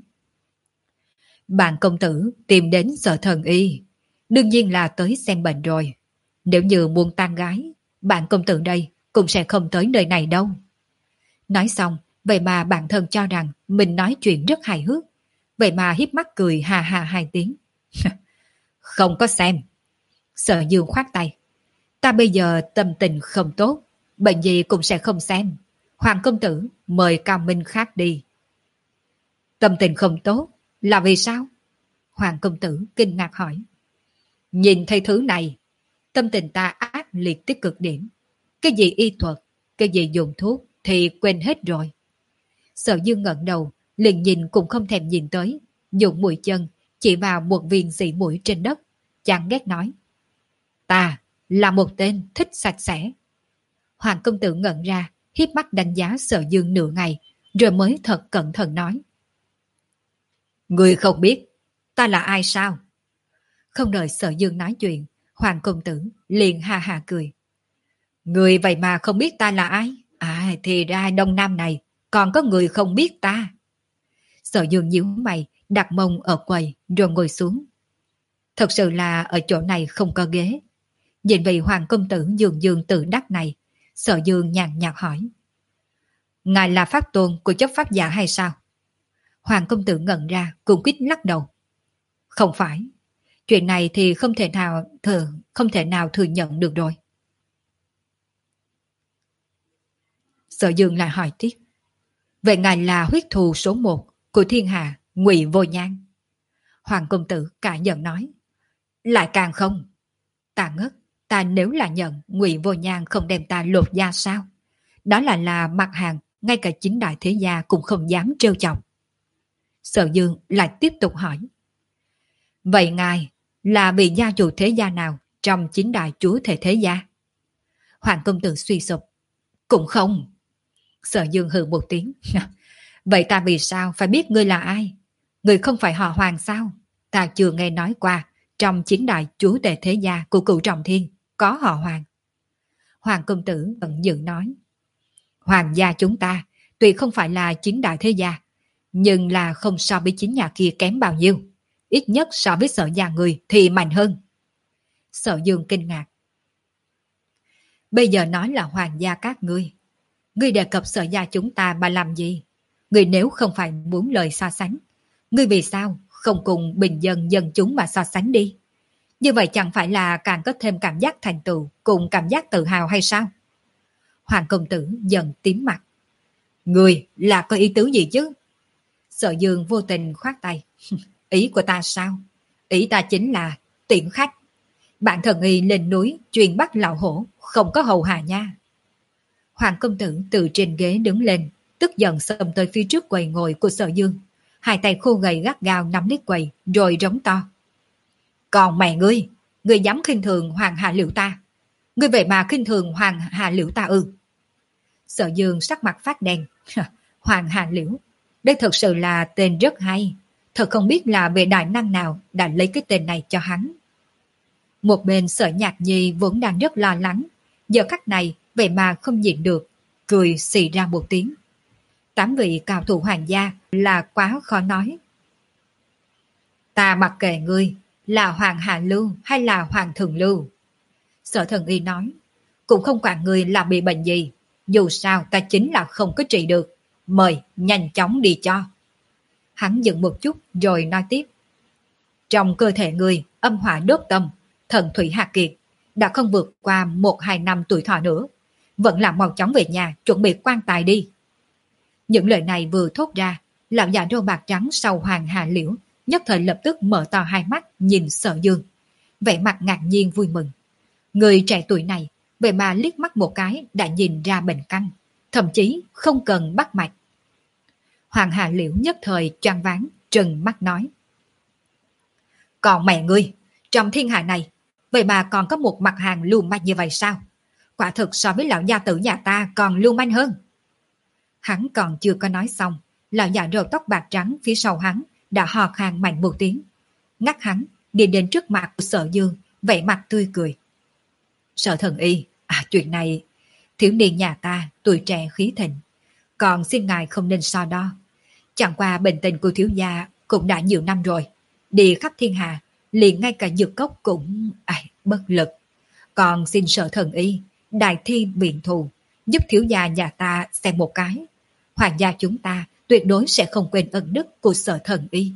Bạn công tử tìm đến Sở Thần Y, đương nhiên là tới xem bệnh rồi. Nếu như muốn tang gái, bạn công tử đây cũng sẽ không tới nơi này đâu. Nói xong, vậy mà bản thân cho rằng mình nói chuyện rất hài hước, vậy mà hiếp mắt cười hà hà hai tiếng. Không có xem. Sở Dương khoát tay. Ta bây giờ tâm tình không tốt, bệnh gì cũng sẽ không xem. Hoàng công tử mời cao minh khác đi. Tâm tình không tốt là vì sao? Hoàng công tử kinh ngạc hỏi. Nhìn thấy thứ này, tâm tình ta ác liệt tới cực điểm. Cái gì y thuật, cái gì dùng thuốc thì quên hết rồi. Sở Dương ngẩng đầu, liền nhìn cũng không thèm nhìn tới, dùng mũi chân chỉ vào một viên dị mũi trên đất, chán ghét nói. Ta là một tên thích sạch sẽ. Hoàng công tử ngẩn ra, hiếp mắt đánh giá Sở Dương nửa ngày, rồi mới thật cẩn thận nói. Người không biết ta là ai sao? Không đợi Sở Dương nói chuyện, Hoàng công tử liền ha ha cười. Người vậy mà không biết ta là ai? À, thì ra Đông Nam này còn có người không biết ta. Sở Dương nhíu mày, đặt mông ở quầy rồi ngồi xuống. Thật sự là ở chỗ này không có ghế. Nhìn vị Hoàng công tử dường dường tự đắc này, Sở Dương nhàn nhạt hỏi. Ngài là pháp tôn của chấp pháp giả hay sao? Hoàng công tử ngẩn ra, cùng quýt lắc đầu. Không phải. Chuyện này thì không thể nào thừa, không thể nào thừa nhận được rồi. Sở Dương lại hỏi tiếp. Vậy ngài là huyết thù số một của thiên hạ Ngụy Vô Nhan? Hoàng công tử cả giận nói. Lại càng không. Ta ngất, ta nếu là nhận Ngụy Vô Nhan không đem ta lột da sao? Đó là là mặt hàng ngay cả chính đại thế gia cũng không dám trêu chọc. Sở Dương lại tiếp tục hỏi. Vậy ngài là vị gia chủ thế gia nào trong chính đại chúa thể thế gia? Hoàng công tử suy sụp. Cũng không. Sở Dương hừ một tiếng. Vậy ta vì sao phải biết ngươi là ai? Ngươi không phải họ Hoàng sao? Ta chưa nghe nói qua trong chính đại chúa tể thế gia của cựu Trọng Thiên có họ Hoàng. Hoàng công tử vẫn dự nói. Hoàng gia chúng ta tuy không phải là chính đại thế gia, nhưng là không so với chính nhà kia kém bao nhiêu. Ít nhất so với Sở gia người thì mạnh hơn. Sở Dương kinh ngạc. Bây giờ nói là hoàng gia các ngươi. Ngươi đề cập Sở gia chúng ta mà làm gì? Ngươi nếu không phải muốn lời so sánh, ngươi vì sao không cùng bình dân dân chúng mà so sánh đi? Như vậy chẳng phải là càng có thêm cảm giác thành tựu cùng cảm giác tự hào hay sao? Hoàng công tử dần tím mặt. Ngươi là có ý tứ gì chứ? Sở Dương vô tình khoát tay. Ý của ta sao? Ý ta chính là tiễn khách. Bạn thần y lên núi truyền bắt lão hổ, không có hầu hạ nha. Hoàng công tử từ trên ghế đứng lên, tức giận xông tới phía trước quầy ngồi của Sở Dương. Hai tay khô gầy gắt gao nắm lấy quầy, rồi rống to. Còn mẹ ngươi, ngươi dám khinh thường Hoàng hạ liễu ta. Ngươi vậy mà khinh thường Hoàng hạ liễu ta ư? Sở Dương sắc mặt phát đen. Hoàng hạ liễu, đây thật sự là tên rất hay. Thật không biết là vị đại năng nào đã lấy cái tên này cho hắn. Một bên Sở Nhạc Nhi vốn đang rất lo lắng, giờ khắc này vậy mà không nhịn được, cười xì ra một tiếng. Tám vị cao thủ hoàng gia là quá khó nói. Ta mặc kệ ngươi là Hoàng Hạ Lưu hay là Hoàng Thường Lưu. Sở Thần Y nói, cũng không quản ngươi là bị bệnh gì, dù sao ta chính là không có trị được, mời nhanh chóng đi cho. Hắn dừng một chút rồi nói tiếp. Trong cơ thể ngươi âm hỏa đốt tâm, thần thủy hạ kiệt, đã không vượt qua một hai năm tuổi thọ nữa, vẫn là mau chóng về nhà chuẩn bị quan tài đi. Những lời này vừa thốt ra, lão già râu bạc trắng sau Hoàng Hà Liễu nhất thời lập tức mở to hai mắt nhìn Sở Dương, vẻ mặt ngạc nhiên vui mừng. Người trẻ tuổi này vậy mà liếc mắt một cái đã nhìn ra bệnh căn, thậm chí không cần bắt mạch. Hoàng Hà Liễu nhất thời choáng váng, trừng mắt nói. Còn mẹ ngươi, trong thiên hạ này, vậy mà còn có một mặt hàng lưu manh như vậy sao? Quả thực so với lão gia tử nhà ta còn lưu manh hơn. Hắn còn chưa có nói xong, lão già râu tóc bạc trắng phía sau hắn đã hò khan mạnh một tiếng, ngắt hắn đi đến trước mặt của Sở Dương, vẻ mặt tươi cười. Sở Thần Y, à chuyện này, thiếu niên nhà ta tuổi trẻ khí thịnh, còn xin ngài không nên so đo. Chẳng qua bệnh tình của thiếu gia cũng đã nhiều năm rồi, đi khắp thiên hạ, liền ngay cả dược cốc cũng ai bất lực. Còn xin Sở Thần Y đại thi biện thù, giúp thiếu gia nhà ta xem một cái. Hoàng gia chúng ta tuyệt đối sẽ không quên ân đức của Sở Thần Y.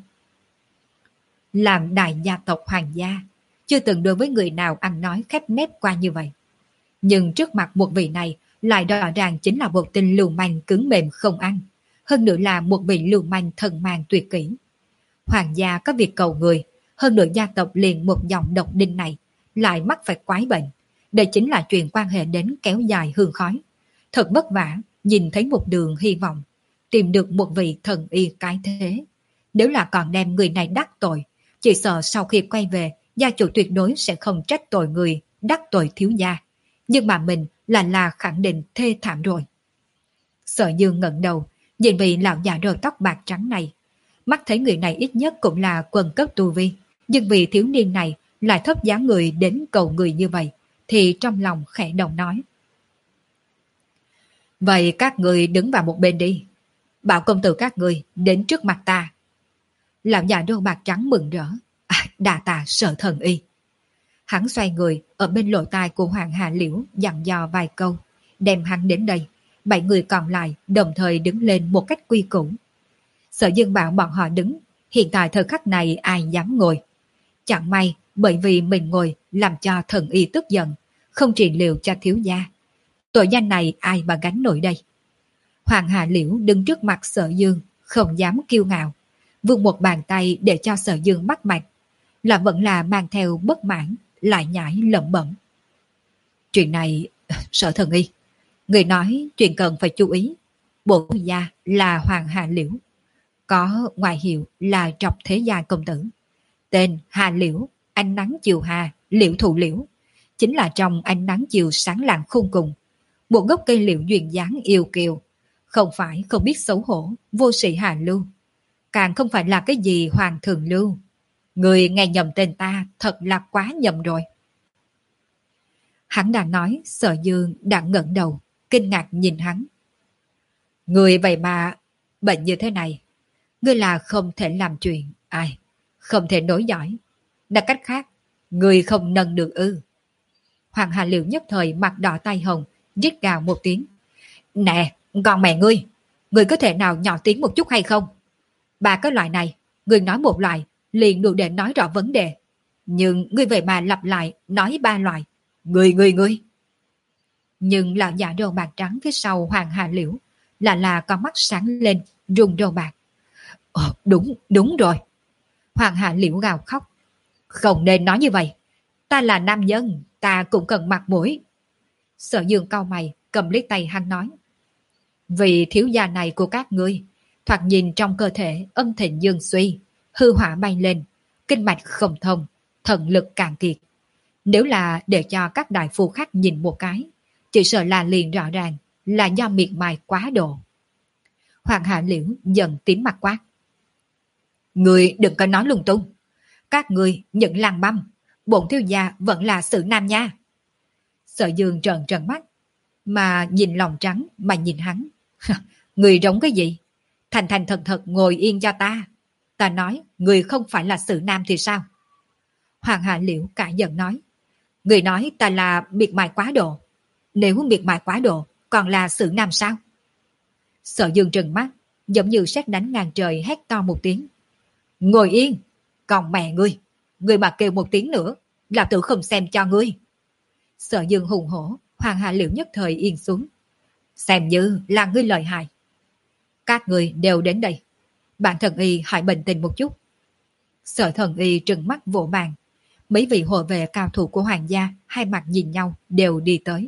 Làm đại gia tộc hoàng gia, chưa từng đối với người nào ăn nói khép nép qua như vậy. Nhưng trước mặt một vị này lại rõ ràng chính là một tên lưu manh cứng mềm không ăn, hơn nữa là một vị lưu manh thần mang tuyệt kỹ. Hoàng gia có việc cầu người, hơn nữa gia tộc liền một dòng độc đinh này lại mắc phải quái bệnh. Đây chính là chuyện quan hệ đến kéo dài hương khói. Thật vất vả nhìn thấy một đường hy vọng, tìm được một vị thần y cái thế. Nếu là còn đem người này đắc tội, chỉ sợ sau khi quay về, gia chủ tuyệt đối sẽ không trách tội người đắc tội thiếu gia. Nhưng mà mình là là khẳng định thê thảm rồi. Sở Dương ngẩng đầu, nhìn vị lão già râu tóc bạc trắng này. Mắt thấy người này ít nhất cũng là quần cấp tu vi, nhưng vì thiếu niên này lại thấp giá người đến cầu người như vậy, thì trong lòng khẽ động nói. Vậy các người đứng vào một bên đi. Bảo công tử các người đến trước mặt ta. Lão già râu bạc trắng mừng rỡ. À, đà tạ Sở Thần Y. Hắn xoay người ở bên lỗ tai của Hoàng Hà Liễu dặn dò vài câu, đem hắn đến đây. Bảy người còn lại đồng thời đứng lên một cách quy củ. Sở Dương bảo bọn họ đứng, hiện tại thời khắc này ai dám ngồi. Chẳng may bởi vì mình ngồi làm cho Thần Y tức giận, không trị liệu cho thiếu gia. Tội danh này ai mà gánh nổi đây? Hoàng Hà Liễu đứng trước mặt Sở Dương, không dám kiêu ngạo, vươn một bàn tay để cho Sở Dương bắt mạch, là vẫn là mang theo bất mãn, lại nhảy lẩm bẩm. Chuyện này, Sở Thần Y, người nói chuyện cần phải chú ý. Bổn gia là Hoàng Hà Liễu, có ngoại hiệu là Trọc Thế Gia công tử, tên Hà Liễu, ánh nắng chiều hà, liễu thụ liễu, chính là trong ánh nắng chiều sáng lạng khôn cùng, một gốc cây liễu duyên dáng yêu kiều, không phải không biết xấu hổ, vô sĩ Hà Lưu, càng không phải là cái gì Hoàng Thường Lưu. Người nghe nhầm tên ta thật là quá nhầm rồi. Hắn đang nói, Sở Dương đã ngẩng đầu, kinh ngạc nhìn hắn. Người vậy mà bệnh như thế này, ngươi là không thể làm chuyện, ai, không thể nối dõi. Nói cách khác, người không nâng được ư. Hoàng Hà Liệu nhất thời mặt đỏ tay hồng, rít gào một tiếng. Nè, con mẹ ngươi, ngươi có thể nào nhỏ tiếng một chút hay không? Ba cái loại này, ngươi nói một loại, liền đủ để nói rõ vấn đề. Nhưng ngươi vậy mà lặp lại, nói ba loại. Ngươi, ngươi, ngươi. Nhưng lão già râu bạc trắng phía sau Hoàng Hà Liễu là là con mắt sáng lên, rung râu bạc. Ồ, đúng, đúng rồi. Hoàng Hà Liễu gào khóc. Không nên nói như vậy. Ta là nam nhân, ta cũng cần mặt mũi. Sở Dương cau mày, cầm lấy tay hắn nói. Vì thiếu gia này của các ngươi, thoạt nhìn trong cơ thể âm thịnh dương suy, hư hỏa bay lên, kinh mạch không thông, thần lực cạn kiệt. Nếu là để cho các đại phu khác nhìn một cái, chỉ sợ là liền rõ ràng là do miệt mài quá độ. Hoàng Hạ Liễu dần tím mặt quát. Người đừng có nói lung tung. Các người những làng băm, bổn thiếu gia vẫn là sự nam nha. Sở Dương trợn trợn mắt, mà nhìn lòng trắng mà nhìn hắn. Người giống cái gì? Thành thành thật thật ngồi yên cho ta. Ta nói, người không phải là sự nam thì sao? Hoàng Hạ Liễu cả giận nói. Người nói ta là miệt mài quá độ. Nếu miệt mài quá độ, còn là sự nam sao? Sở Dương trừng mắt, giống như sét đánh ngang trời hét to một tiếng. Ngồi yên, còn mẹ ngươi, ngươi mà kêu một tiếng nữa, lão tử không xem cho ngươi. Sở Dương hùng hổ, Hoàng Hạ Liễu nhất thời yên xuống. Xem như là ngươi lợi hại. Các ngươi đều đến đây. Bạn thần y hãy bình tĩnh một chút. Sở thần y trừng mắt vỗ bàn. Mấy vị hộ vệ cao thủ của hoàng gia hai mặt nhìn nhau đều đi tới.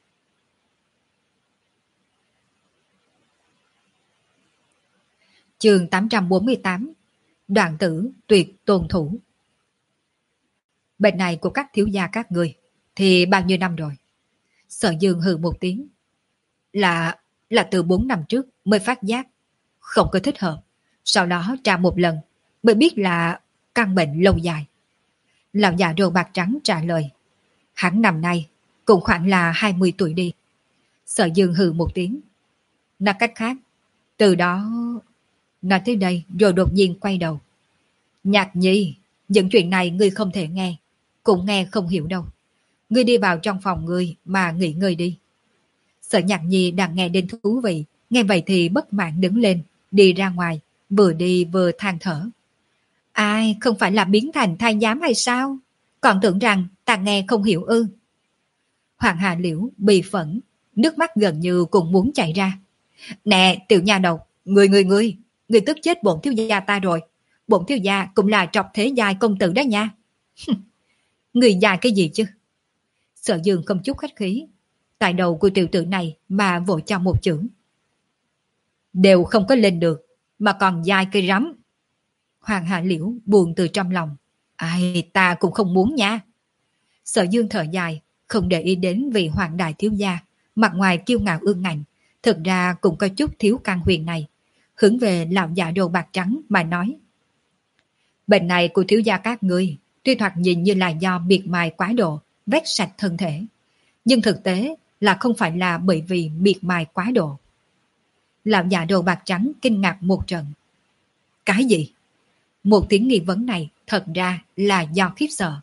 Chương tám trăm bốn mươi tám. Đoạn tử tuyệt tôn thủ. Bệnh này của các thiếu gia các người thì bao nhiêu năm rồi? Sở Dương hừ một tiếng. Là là từ bốn năm trước mới phát giác không có thích hợp. Sau đó tra một lần mới biết là căn bệnh lâu dài. Lão già râu bạc trắng trả lời. Hắn năm nay cũng khoảng là hai mươi tuổi đi. Sở Dương hừ một tiếng. Nói cách khác, từ đó... Nói tới đây rồi đột nhiên quay đầu. Nhạc Nhi, những chuyện này ngươi không thể nghe, cũng nghe không hiểu đâu. Ngươi đi vào trong phòng ngươi mà nghỉ ngơi đi. Sở Nhạc Nhi đang nghe đến thú vị, nghe vậy thì bất mãn đứng lên, đi ra ngoài, vừa đi vừa than thở. Ai, không phải là biến thành thái giám hay sao? Còn tưởng rằng ta nghe không hiểu ư. Hoàng Hà Liễu bị phẫn, nước mắt gần như cũng muốn chảy ra. Nè, tiểu nha đầu, ngươi ngươi ngươi, ngươi tức chết bổn thiếu gia ta rồi. Bổn thiếu gia cũng là trọc thế giai công tử đó nha. Người già cái gì chứ? Sở Dương không chút khách khí, tại đầu của tiểu tử này mà vội cho một chưởng. Đều không có lên được, mà còn dai cây rắm. Hoàng Hạ Liễu buồn từ trong lòng. Ai, ta cũng không muốn nha. Sở Dương thở dài, không để ý đến vị hoàng đại thiếu gia, mặt ngoài kiêu ngạo ương ngạnh, thực ra cũng có chút thiếu căn huyền này. Hướng về lão già đầu bạc trắng mà nói. Bệnh này của thiếu gia các ngươi, tuy thoạt nhìn như là do miệt mài quá độ, vét sạch thân thể. Nhưng thực tế là không phải là bởi vì miệt mài quá độ. Lão già đầu bạc trắng kinh ngạc một trận. Cái gì? Một tiếng nghi vấn này thật ra là do khiếp sợ.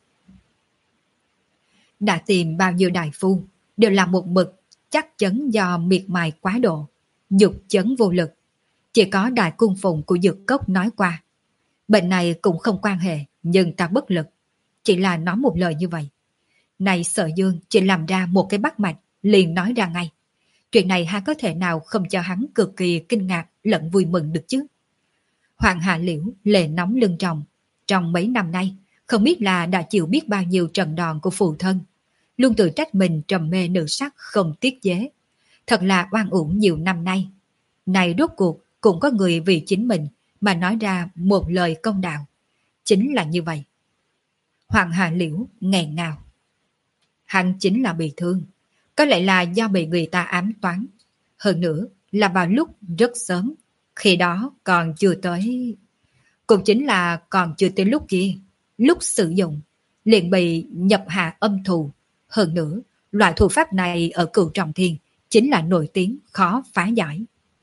Đã tìm bao nhiêu đại phu, đều là một mực chắc chắn do miệt mài quá độ, dục chấn vô lực. Chỉ có đại cung phụng của Dược Cốc nói qua. Bệnh này cũng không quan hệ, nhưng ta bất lực. Chỉ là nói một lời như vậy. Này Sở Dương chỉ làm ra một cái bắt mạch, liền nói ra ngay. Chuyện này hắn có thể nào không cho hắn cực kỳ kinh ngạc lẫn vui mừng được chứ? Hoàng Hạ Liễu lệ nóng lưng tròng. Trong mấy năm nay, không biết là đã chịu biết bao nhiêu trận đòn của phụ thân. Luôn tự trách mình trầm mê nữ sắc không tiết chế. Thật là oan uổng nhiều năm nay. Này rốt cuộc cũng có người vì chính mình mà nói ra một lời công đạo. Chính là như vậy. Hoàng Hạ Liễu nghẹn ngào. Hắn chính là bị thương. Có lẽ là do bị người ta ám toán. Hơn nữa là vào lúc rất sớm. Khi đó còn chưa tới... Cũng chính là còn chưa tới lúc kia. Lúc sử dụng, liền bị nhập hạ âm thù. Hơn nữa, loại thủ pháp này ở Cửu Trọng Thiên chính là nổi tiếng khó phá giải.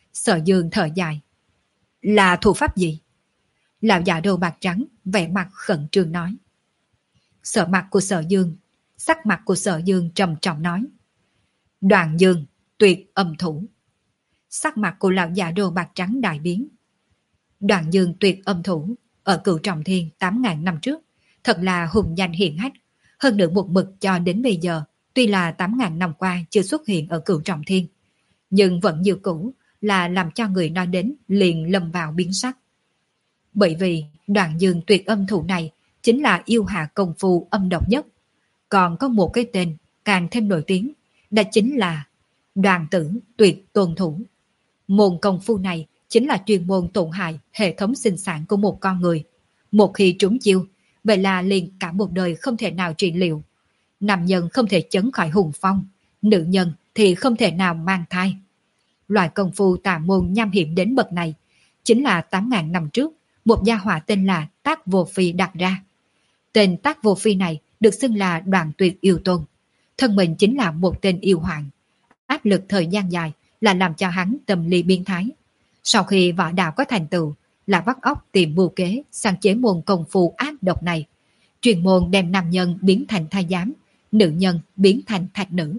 Sở Dương thở dài. Là thủ pháp gì? Lão già đầu bạc trắng vẻ mặt khẩn trương nói. Sở mặt của Sở Dương, sắc mặt của Sở Dương trầm trọng nói. Đoàn Dương tuyệt âm thủ. Sắc mặt của lão già đồ bạc trắng đại biến. Đoàn Dương tuyệt âm thủ ở Cửu Trọng Thiên tám ngàn năm trước thật là hùng danh hiển hách, hơn nữa một mực cho đến bây giờ, tuy là tám ngàn năm qua chưa xuất hiện ở Cửu Trọng Thiên, nhưng vẫn như cũ là làm cho người nói đến liền lâm vào biến sắc. Bởi vì Đoàn Dương tuyệt âm thủ này chính là yêu hạ công phu âm độc nhất, còn có một cái tên càng thêm nổi tiếng, đó chính là Đoàn Tử tuyệt tôn thủ. Môn công phu này chính là chuyên môn tổn hại hệ thống sinh sản của một con người. Một khi trúng chiêu, vậy là liền cả một đời không thể nào trị liệu. Nam nhân không thể chấn khỏi hùng phong, nữ nhân thì không thể nào mang thai. Loại công phu tà môn nham hiểm đến bậc này chính là tám ngàn năm trước một gia hỏa tên là Tác Vô Phi đặt ra. Tên Tác Vô Phi này được xưng là Đoàn Tuyệt Yêu Tôn. Thân mình chính là một tên yêu hoàng. Áp lực thời gian dài là làm cho hắn tâm lý biến thái. Sau khi võ đạo có thành tựu, là vắt óc tìm mưu kế sáng chế môn công phu ác độc này. Truyền môn đem nam nhân biến thành thái giám, nữ nhân biến thành thạch nữ.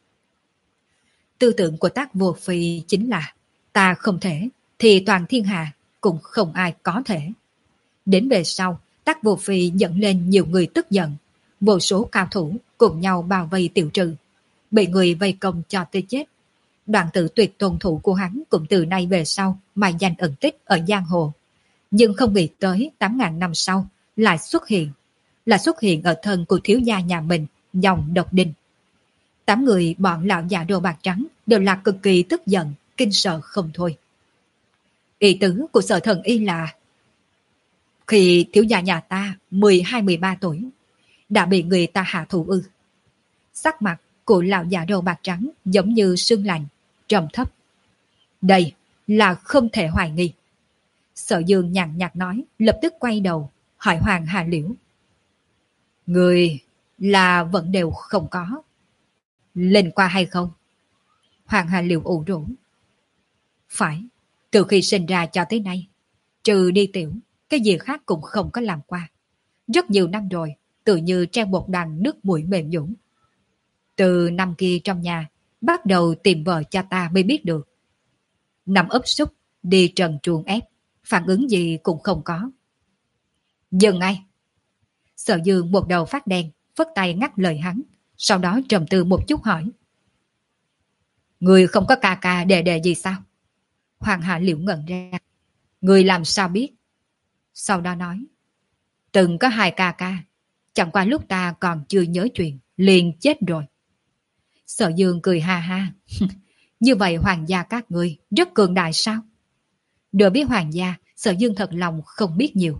Tư tưởng của Tác Vô Phi chính là ta không thể, thì toàn thiên hạ cũng không ai có thể. Đến về sau, Tác Vô Phi dẫn lên nhiều người tức giận. Vô số cao thủ cùng nhau bao vây Tiểu Trừ, bị người vây công cho tới chết. Đoạn Tử tuyệt tôn thủ của hắn cũng từ nay về sau mà danh ẩn tích ở giang hồ. Nhưng không nghĩ tới tám ngàn năm sau lại xuất hiện, là xuất hiện ở thân của thiếu gia nhà mình, dòng Độc Đinh. Tám người bọn lão già đồ bạc trắng đều là cực kỳ tức giận, kinh sợ không thôi. Ý tứ của Sở Thần Y là khi thiếu gia nhà ta mười hai mười ba tuổi đã bị người ta hạ thủ ư? Sắc mặt của lão già đầu bạc trắng giống như sương lạnh, trầm thấp. Đây là không thể hoài nghi. Sở Dương nhàn nhạt nói, lập tức quay đầu hỏi Hoàng Hà Liễu. Người là vẫn đều không có lên qua hay không? Hoàng Hà Liễu ủ rũ. Phải, từ khi sinh ra cho tới nay, trừ đi tiểu, cái gì khác cũng không có làm qua. Rất nhiều năm rồi, tự như treo một đàn nước mũi mềm nhũn. Từ năm kia trong nhà, bắt đầu tìm vợ cho ta mới biết được. Nằm ấp súc, đi trần truồng ép, phản ứng gì cũng không có. Dừng ngay. Sở Dương một đầu phát đen, phất tay ngắt lời hắn, sau đó trầm tư một chút hỏi. Người không có ca ca đề đề gì sao? Hoàng Hạ Liễu ngẩn ra. Người làm sao biết? Sau đó nói. Từng có hai ca ca, chẳng qua lúc ta còn chưa nhớ chuyện, liền chết rồi. Sở Dương cười ha ha. Như vậy hoàng gia các ngươi rất cường đại sao? Đối biết hoàng gia, Sở Dương thật lòng không biết nhiều.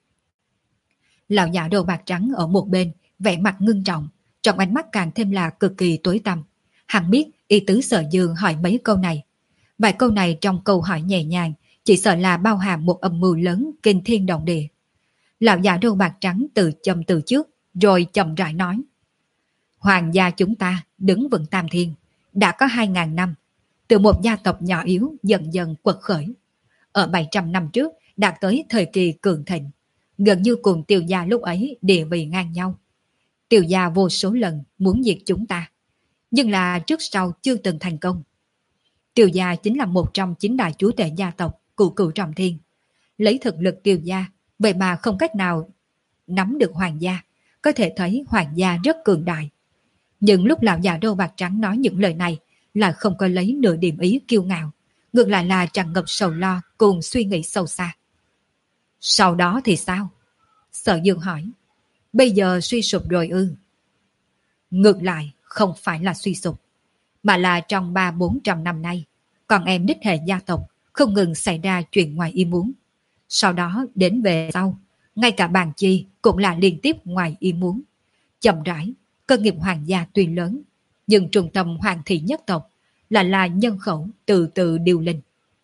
Lão già đầu bạc trắng ở một bên, vẻ mặt ngưng trọng, trong ánh mắt càng thêm là cực kỳ tối tăm. Hắn biết ý tứ Sở Dương hỏi mấy câu này. Vài câu này trong câu hỏi nhẹ nhàng, chỉ sợ là bao hàm một âm mưu lớn kinh thiên động địa. Lão già đầu bạc trắng từ châm từ trước, rồi chậm rãi nói. Hoàng gia chúng ta đứng vững tam thiên, đã có hai ngàn năm, từ một gia tộc nhỏ yếu dần dần quật khởi. Ở bảy trăm năm trước đạt tới thời kỳ cường thịnh, gần như cùng Tiêu gia lúc ấy địa vị ngang nhau. Tiêu gia vô số lần muốn diệt chúng ta, nhưng là trước sau chưa từng thành công. Tiêu gia chính là một trong chín đại chúa tể gia tộc của Cửu Trọng Thiên. Lấy thực lực Tiêu gia, vậy mà không cách nào nắm được hoàng gia, có thể thấy hoàng gia rất cường đại. Nhưng lúc lão già đầu bạc trắng nói những lời này là không có lấy nửa điểm ý kiêu ngạo, ngược lại là tràn ngập sầu lo cùng suy nghĩ sâu xa. Sau đó thì sao? Sở Dương hỏi. Bây giờ suy sụp rồi ư? Ngược lại không phải là suy sụp, mà là trong ba bốn trăm năm nay, con em đích hệ gia tộc không ngừng xảy ra chuyện ngoài ý muốn. Sau đó đến về sau, ngay cả bàn chi cũng là liên tiếp ngoài ý muốn. Chậm rãi, cơ nghiệp hoàng gia tuy lớn, nhưng trung tâm hoàng thị nhất tộc là là nhân khẩu từ từ điều linh.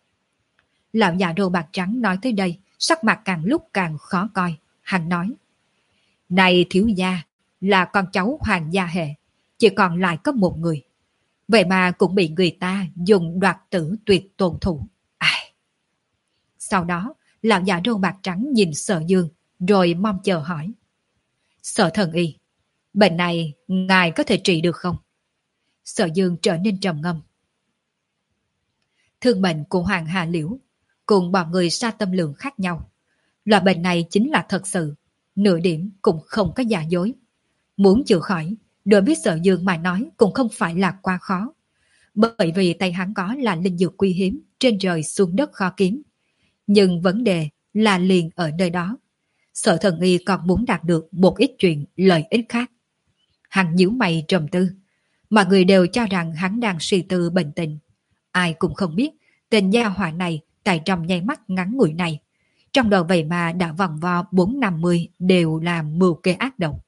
Lão già đồ bạc trắng nói tới đây, sắc mặt càng lúc càng khó coi. Hắn nói, này thiếu gia, là con cháu hoàng gia hệ, chỉ còn lại có một người. Vậy mà cũng bị người ta dùng đoạt tử tuyệt tôn thủ. Sau đó, lão già râu bạc trắng nhìn Sở Dương, rồi mong chờ hỏi. Sở thần y, bệnh này ngài có thể trị được không? Sở Dương trở nên trầm ngâm. Thương bệnh của Hoàng Hà Liễu cùng bọn người sa tâm lượng khác nhau. Loại bệnh này chính là thật sự, nửa điểm cũng không có giả dối. Muốn chữa khỏi, đối với Sở Dương mà nói cũng không phải là quá khó. Bởi vì tay hắn có là linh dược quý hiếm, trên trời xuống đất khó kiếm. Nhưng vấn đề là liền ở nơi đó. Sở thần y còn muốn đạt được một ít chuyện lợi ích khác. Hắn nhíu mày trầm tư. Mọi người đều cho rằng hắn đang suy tư bệnh tình. Ai cũng không biết tên gia hỏa này tại trong nháy mắt ngắn ngủi này. Trong đầu vậy mà đã vòng vo bốn năm mươi đều là mưu kê ác độc.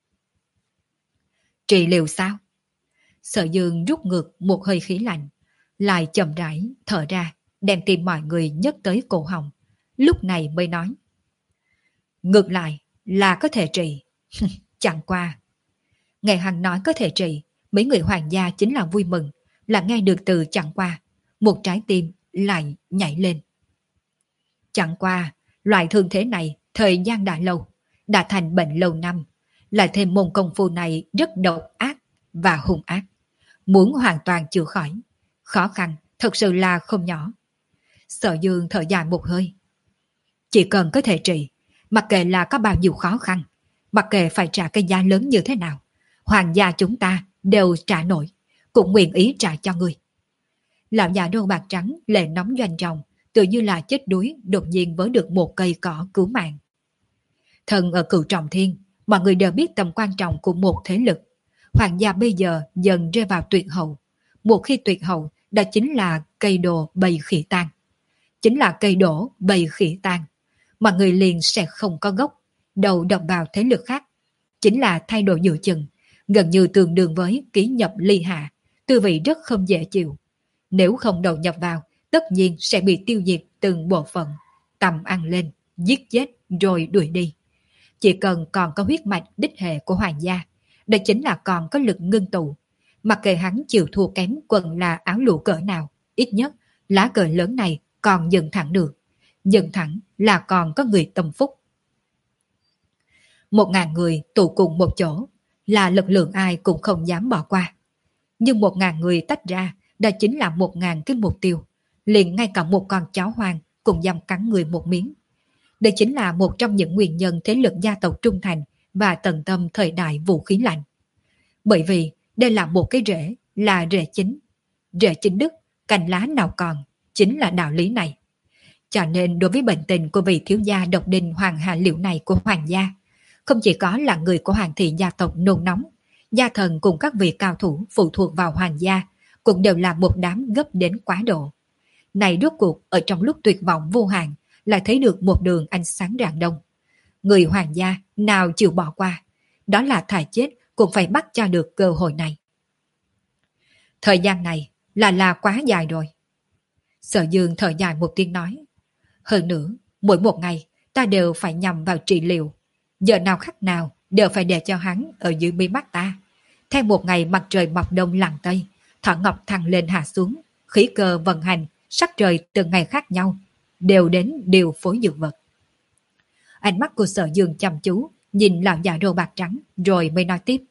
Trị liệu sao? Sở Dương rút ngược một hơi khí lạnh, lại chậm rãi thở ra, đem tìm mọi người nhấc tới cổ họng. Lúc này mới nói. Ngược lại là có thể trị. Chẳng qua. Nghe hắn nói có thể trị, mấy người hoàng gia chính là vui mừng, là nghe được từ chẳng qua. Một trái tim lại nhảy lên. Chẳng qua, loại thương thế này thời gian đã lâu, đã thành bệnh lâu năm, lại thêm môn công phu này rất độc ác và hung ác. Muốn hoàn toàn chữa khỏi, khó khăn thật sự là không nhỏ. Sở Dương thở dài một hơi. Chỉ cần có thể trị, mặc kệ là có bao nhiêu khó khăn, mặc kệ phải trả cái giá lớn như thế nào, hoàng gia chúng ta đều trả nổi, cũng nguyện ý trả cho người. Lão già râu bạc trắng lệ nóng doanh trọng, tự như là chết đuối đột nhiên với được một cây cỏ cứu mạng. Thần ở Cửu Trọng Thiên, mọi người đều biết tầm quan trọng của một thế lực. Hoàng gia bây giờ dần rơi vào tuyệt hậu. Một khi tuyệt hậu, đó chính là cây đồ bầy khỉ tan. Chính là cây đổ bầy khỉ tan. Mọi người liền sẽ không có gốc, đầu đập vào thế lực khác. Chính là thay đổi giữa chừng, gần như tương đương với ký nhập ly hạ, tư vị rất không dễ chịu. Nếu không đầu nhập vào, tất nhiên sẽ bị tiêu diệt từng bộ phận, tầm ăn lên, giết chết rồi đuổi đi. Chỉ cần còn có huyết mạch đích hệ của hoàng gia, đây chính là còn có lực ngưng tụ. Mặc kệ hắn chịu thua kém quần là áo lụa cỡ nào, ít nhất lá cờ lớn này còn dừng thẳng được. Dừng thẳng là còn có người tâm phúc. Một ngàn người tụ cùng một chỗ là lực lượng ai cũng không dám bỏ qua. Nhưng một ngàn người tách ra, đó chính là một ngàn cái mục tiêu. Liền ngay cả một con chó hoang cũng dám cắn người một miếng. Đây chính là một trong những nguyên nhân thế lực gia tộc trung thành và tận tâm thời đại vũ khí lạnh. Bởi vì đây là một cái rễ, là rễ chính. Rễ chính đức, cành lá nào còn, chính là đạo lý này. Cho nên đối với bệnh tình của vị thiếu gia độc đinh Hoàng Hà Liễu này của hoàng gia, không chỉ có là người của hoàng thị gia tộc nôn nóng, gia thần cùng các vị cao thủ phụ thuộc vào hoàng gia cũng đều là một đám gấp đến quá độ. Này rốt cuộc ở trong lúc tuyệt vọng vô hạn lại thấy được một đường ánh sáng rạng đông. Người hoàng gia nào chịu bỏ qua, đó là thà chết cũng phải bắt cho được cơ hội này. Thời gian này là là quá dài rồi. Sở Dương thở dài một tiếng nói. Hơn nữa, mỗi một ngày ta đều phải nhằm vào trị liệu. Giờ nào khắc nào đều phải để cho hắn ở dưới mi mắt ta. Theo một ngày mặt trời mọc đông lặn tây, thọ ngọc thăng lên hạ xuống, khí cơ vận hành, sắc trời từng ngày khác nhau, đều đến điều phối dược vật. Ánh mắt của Sở Dương chăm chú, nhìn lão già râu bạc trắng, rồi mới nói tiếp.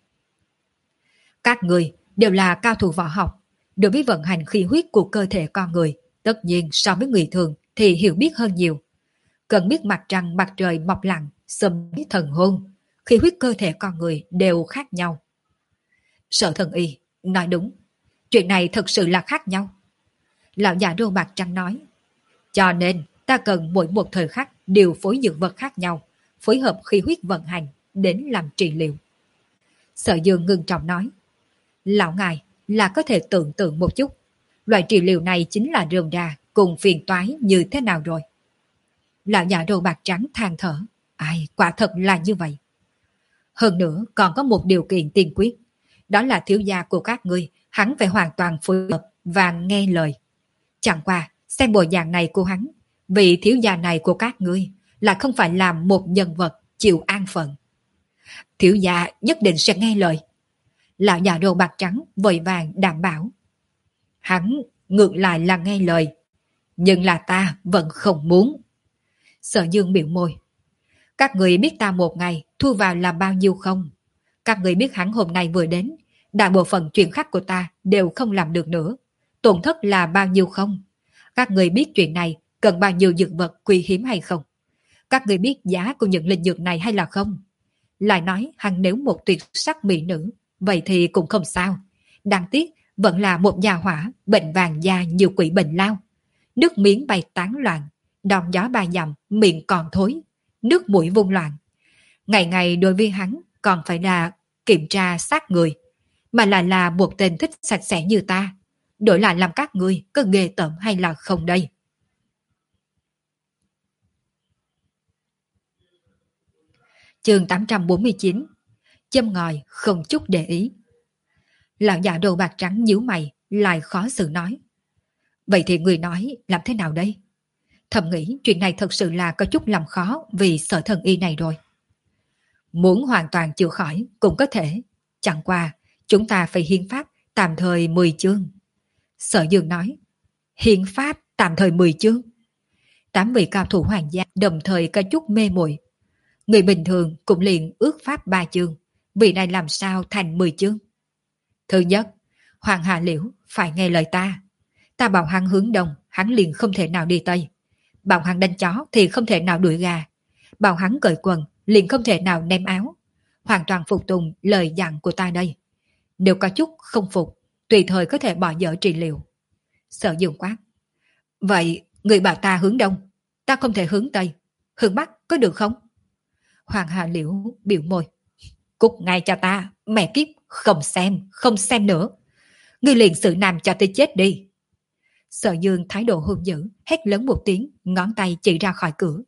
Các người đều là cao thủ võ học, đối với vận hành khí huyết của cơ thể con người, tất nhiên so với người thường thì hiểu biết hơn nhiều. Cần biết mặt trăng mặt trời mọc lặn, xâm thần hôn, khí huyết cơ thể con người đều khác nhau. Sở thần y, nói đúng, chuyện này thật sự là khác nhau. Lão già râu bạc trắng nói. Cho nên ta cần mỗi một thời khắc điều phối dược vật khác nhau, phối hợp khí huyết vận hành đến làm trị liệu. Sở Dương ngưng trọng nói. Lão ngài là có thể tưởng tượng một chút, loại trị liệu này chính là rườm rà cùng phiền toái như thế nào rồi. Lão già râu bạc trắng than thở. Ai, quả thật là như vậy. Hơn nữa còn có một điều kiện tiên quyết, đó là thiếu gia của các ngươi, hắn phải hoàn toàn phối hợp và nghe lời. Chẳng qua, xem bộ dạng này của hắn, vị thiếu gia này của các ngươi là không phải làm một nhân vật chịu an phận. Thiếu gia nhất định sẽ nghe lời. Lão già râu bạc trắng vội vàng đảm bảo. Hắn ngược lại là nghe lời, nhưng là ta vẫn không muốn. Sở Dương biểu môi. Các người biết ta một ngày thu vào là bao nhiêu không? Các người biết hắn hôm nay vừa đến, đại bộ phận chuyện khác của ta đều không làm được nữa. Tổn thất là bao nhiêu không? Các người biết chuyện này cần bao nhiêu dược vật quý hiếm hay không? Các người biết giá của những linh dược này hay là không? Lại nói hắn nếu một tuyệt sắc mỹ nữ, vậy thì cũng không sao. Đáng tiếc vẫn là một nhà hỏa, bệnh vàng da nhiều quỷ bệnh lao. Nước miếng bay tán loạn, đòn gió ba dặm, miệng còn thối, nước mũi vung loạn. Ngày ngày đối với hắn còn phải là kiểm tra xác người, mà lại là một tên thích sạch sẽ như ta. Đổi lại làm các ngươi có ghê tởm hay là không đây? Chương tám trăm bốn mươi chín. Châm ngòi không chút để ý. Lão già đầu bạc trắng nhíu mày, lại khó xử nói. Vậy thì người nói làm thế nào đây? Thầm nghĩ chuyện này thật sự là có chút làm khó vì Sở Thần Y này rồi. Muốn hoàn toàn chữa khỏi cũng có thể. Chẳng qua chúng ta phải hiến pháp tạm thời mười chương. Sở Dương nói. Hiến pháp tạm thời mười chương. Tám vị cao thủ hoàng gia đồng thời có chút mê muội. Người bình thường cũng liền ước pháp ba chương. Vị này làm sao thành mười chương? Thứ nhất, Hoàng Hà Liễu phải nghe lời ta. Ta bảo hắn hướng đông, hắn liền không thể nào đi tây. Bảo hắn đánh chó thì không thể nào đuổi gà. Bảo hắn cởi quần liền không thể nào ném áo. Hoàn toàn phục tùng lời dặn của ta đây. Nếu có chút không phục, tùy thời có thể bỏ dở trị liệu. Sở Dương quát. Vậy người bảo ta hướng đông, ta không thể hướng tây, hướng bắc có được không? Hoàng Hà Liễu biểu môi. Cút ngay cho ta, mẹ kiếp, không xem, không xem nữa. Ngươi liền xử nam cho tới chết đi. Sở Dương thái độ hung dữ, hét lớn một tiếng, ngón tay chỉ ra khỏi cửa.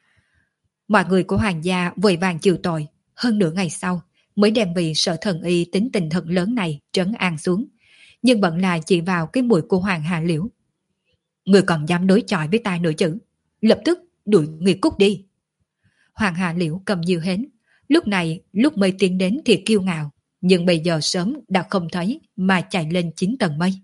Mọi người của hoàng gia vội vàng chịu tội, hơn nửa ngày sau mới đem vị Sở Thần Y tính tình thật lớn này trấn an xuống, nhưng vẫn là chỉ vào cái mũi của Hoàng Hà Liễu. Người còn dám đối chọi với ta nữa chứ? Lập tức đuổi người cút đi. Hoàng Hà Liễu cầm diều hến, lúc này lúc mới tiến đến thì kiêu ngạo, nhưng bây giờ sớm đã không thấy mà chạy lên chín tầng mây.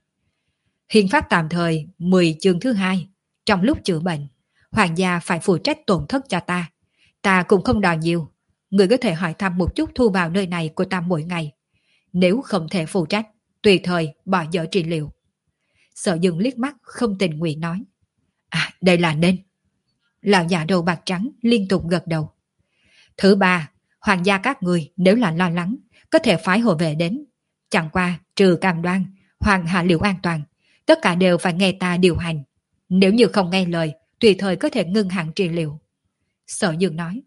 Hiến pháp tạm thời mười chương thứ hai, trong lúc chữa bệnh, hoàng gia phải phụ trách tổn thất cho ta. Ta cũng không đòi nhiều, người có thể hỏi thăm một chút thu vào nơi này của ta mỗi ngày. Nếu không thể phụ trách, tùy thời bỏ dở trị liệu. Sở Dương liếc mắt không tình nguyện nói. À, đây là nên. Lão già đầu bạc trắng liên tục gật đầu. Thứ ba, hoàng gia các người nếu là lo lắng, có thể phái hộ vệ đến. Chẳng qua, trừ cam đoan, Hoàng Hà Liễu an toàn, tất cả đều phải nghe ta điều hành. Nếu như không nghe lời, tùy thời có thể ngưng hẳn trị liệu. Sở Dương nói.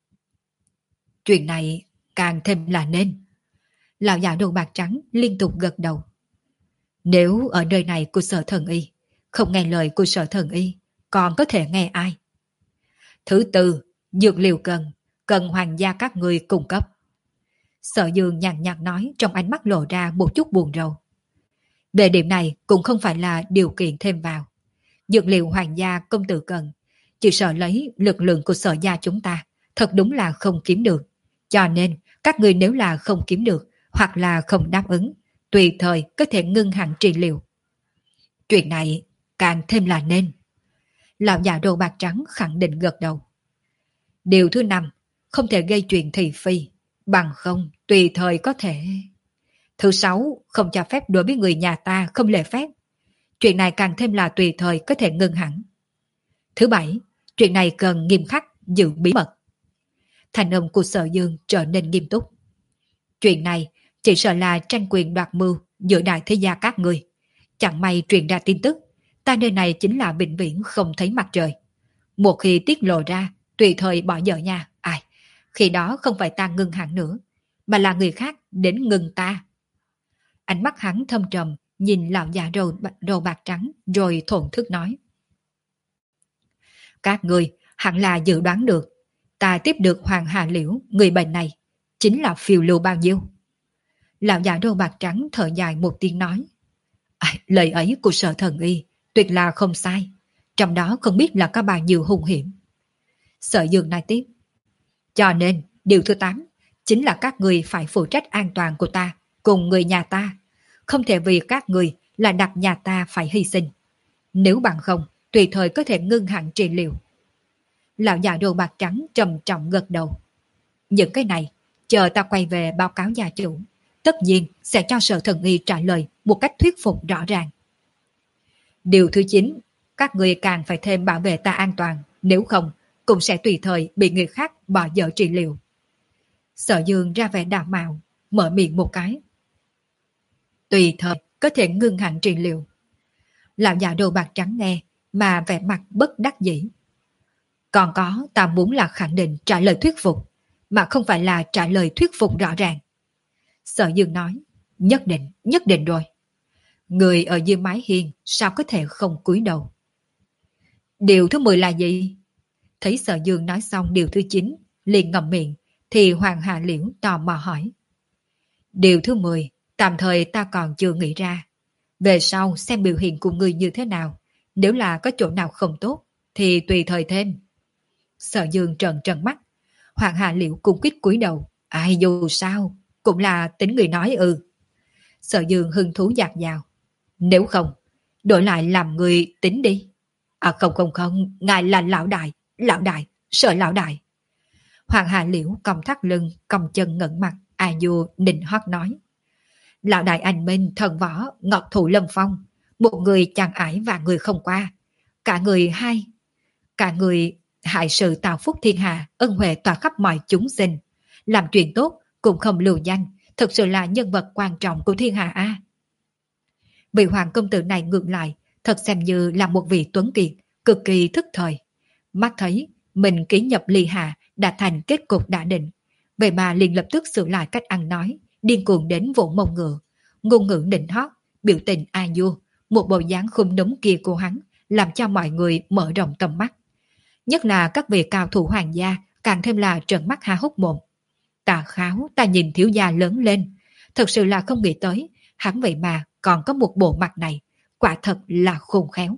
Chuyện này càng thêm là nên. Lão già đầu bạc trắng liên tục gật đầu. Nếu ở nơi này của Sở Thần Y, không nghe lời của Sở Thần Y, còn có thể nghe ai? Thứ tư, dược liệu cần, cần hoàng gia các người cung cấp. Sở Dương nhàn nhạt nói trong ánh mắt lộ ra một chút buồn rầu. Về điểm này cũng không phải là điều kiện thêm vào. Dược liệu hoàng gia công tử cần, chỉ sợ lấy lực lượng của sở gia chúng ta, thật đúng là không kiếm được. Cho nên, các người nếu là không kiếm được, hoặc là không đáp ứng, tùy thời có thể ngưng hẳn trị liệu. Chuyện này càng thêm là nên. Lão già đồ bạc trắng khẳng định gật đầu. Điều thứ năm, không thể gây chuyện thị phi, bằng không tùy thời có thể. Thứ sáu, không cho phép đối với người nhà ta không lễ phép. Chuyện này càng thêm là tùy thời có thể ngưng hẳn. Thứ bảy, chuyện này cần nghiêm khắc, giữ bí mật. Thành âm của Sở Dương trở nên nghiêm túc. Chuyện này chỉ sợ là tranh quyền đoạt mưu giữa đại thế gia các người. Chẳng may truyền ra tin tức, ta nơi này chính là vĩnh viễn không thấy mặt trời. Một khi tiết lộ ra, tùy thời bỏ dở nha. Ai, khi đó không phải ta ngưng hẳn nữa, mà là người khác đến ngừng ta. Ánh mắt hắn thâm trầm, nhìn lão già râu, râu bạc trắng, rồi thổn thức nói. Các người hẳn là dự đoán được, ta tiếp được Hoàng Hà Liễu, người bệnh này, chính là phiêu lưu bao nhiêu. Lão già râu bạc trắng thở dài một tiếng nói. À, lời ấy của Sở Thần Y, tuyệt là không sai, trong đó không biết là có bao nhiêu hung hiểm. Sở Dương nói tiếp. Cho nên, điều thứ tám, chính là các người phải phụ trách an toàn của ta, cùng người nhà ta. Không thể vì các người là đặt nhà ta phải hy sinh. Nếu bằng không, tùy thời có thể ngưng hẳn trị liệu. Lão già đồ bạc trắng trầm trọng gật đầu. Những cái này, chờ ta quay về báo cáo gia chủ, tất nhiên sẽ cho Sở Thần Y trả lời một cách thuyết phục rõ ràng. Điều thứ chín, các người càng phải thêm bảo vệ ta an toàn, nếu không cũng sẽ tùy thời bị người khác bỏ dở trị liệu. Sở Dương ra vẻ đạm mạo, mở miệng một cái. Tùy thời có thể ngưng hẳn trị liệu. Lão già đồ bạc trắng nghe mà vẻ mặt bất đắc dĩ. Còn có, ta muốn là khẳng định trả lời thuyết phục, mà không phải là trả lời thuyết phục rõ ràng. Sở Dương nói, nhất định, nhất định rồi. Người ở dưới mái hiên sao có thể không cúi đầu. Điều thứ mười là gì? Thấy Sở Dương nói xong điều thứ chín, liền ngậm miệng, thì Hoàng Hà Liễu tò mò hỏi. Điều thứ mười, tạm thời ta còn chưa nghĩ ra. Về sau xem biểu hiện của người như thế nào, nếu là có chỗ nào không tốt, thì tùy thời thêm. Sở Dương trợn trợn mắt, Hoàng Hà Liễu cung quýt cúi đầu. Ai dù sao, cũng là tính người nói ư. Sở Dương hứng thú dạt dào. Nếu không, đổi lại làm người tính đi. À không không không, ngài là lão đại, lão đại, sợ lão đại. Hoàng Hà Liễu còng thắt lưng, còng chân ngẩng mặt, a du nịnh hót nói. Lão đại anh minh thần võ, ngọc thủ lâm phong, một người chàng ải và người không qua. Cả người hai, cả người hại sự tạo phúc thiên hạ, ân huệ tỏa khắp mọi chúng sinh. Làm chuyện tốt cũng không lưu danh, thực sự là nhân vật quan trọng của thiên hạ a. Vị hoàng công tử này ngược lại, thật xem như là một vị tuấn kiệt, cực kỳ thức thời. Mắt thấy mình ký nhập ly hạ đã thành kết cục đã định, vậy mà liền lập tức sửa lại cách ăn nói, điên cuồng đến vỗ mông ngựa, ngôn ngữ nịnh hót, biểu tình a du, một bộ dáng khum núm kia của hắn, làm cho mọi người mở rộng tầm mắt. Nhất là các vị cao thủ hoàng gia càng thêm là trợn mắt há hốc mồm. Ta kháo, ta nhìn thiếu gia lớn lên, thật sự là không nghĩ tới, hắn vậy mà còn có một bộ mặt này, quả thật là khôn khéo.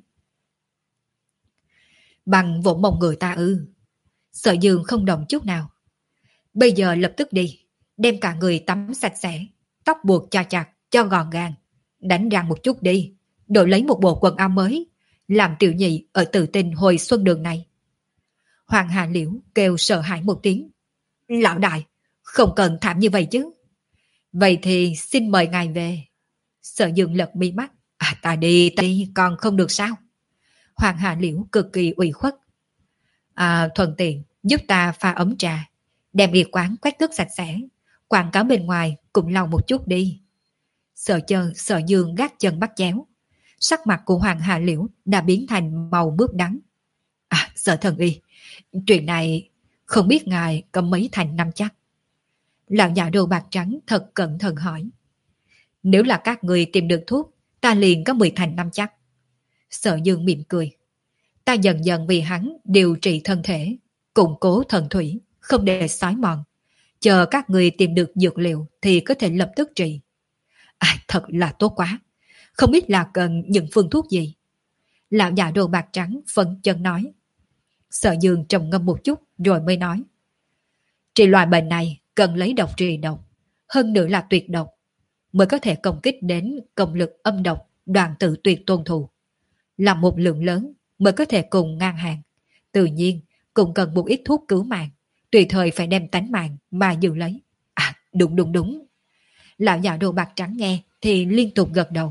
Bằng vỗ mông người ta ư? Sở Dương không đồng chút nào. Bây giờ lập tức đi, đem cả người tắm sạch sẽ, tóc buộc cho chặt, cho gọn gàng, đánh răng một chút đi, đổi lấy một bộ quần áo mới, làm tiểu nhị ở Tự Tin hồi xuân đường này. Hoàng Hà Liễu kêu sợ hãi một tiếng. Lão đại, không cần thảm như vậy chứ. Vậy thì xin mời ngài về. Sở Dương lật mi mắt. À ta đi, ta đi, còn không được sao? Hoàng Hà Liễu cực kỳ ủy khuất. À thuận tiện, giúp ta pha ấm trà, đem y quán quét tước sạch sẽ, quảng cáo bên ngoài cũng lau một chút đi. Sở chân, Sở Dương gác chân bắt chéo. Sắc mặt của Hoàng Hà Liễu đã biến thành màu mướp đắng. À Sở thần y, chuyện này không biết ngài có mấy thành năm chắc. Lão già đồ bạc trắng thật cẩn thận hỏi. Nếu là các người tìm được thuốc, ta liền có mười thành năm chắc. Sở Dương mỉm cười. Ta dần dần vì hắn điều trị thân thể, củng cố thần thủy, không để xói mòn. Chờ các người tìm được dược liệu thì có thể lập tức trị. À, thật là tốt quá. Không biết là cần những phương thuốc gì. Lão già đồ bạc trắng phân chân nói. Sở Dương trầm ngâm một chút rồi mới nói. Trị loại bệnh này cần lấy độc trị độc, hơn nữa là tuyệt độc, mới có thể công kích đến công lực âm độc, đoàn tự tuyệt tôn thù. Là một lượng lớn mới có thể cùng ngang hàng. Tự nhiên cũng cần một ít thuốc cứu mạng, tùy thời phải đem tánh mạng mà giữ lấy. À đúng đúng đúng. Lão già đồ bạc trắng nghe thì liên tục gật đầu.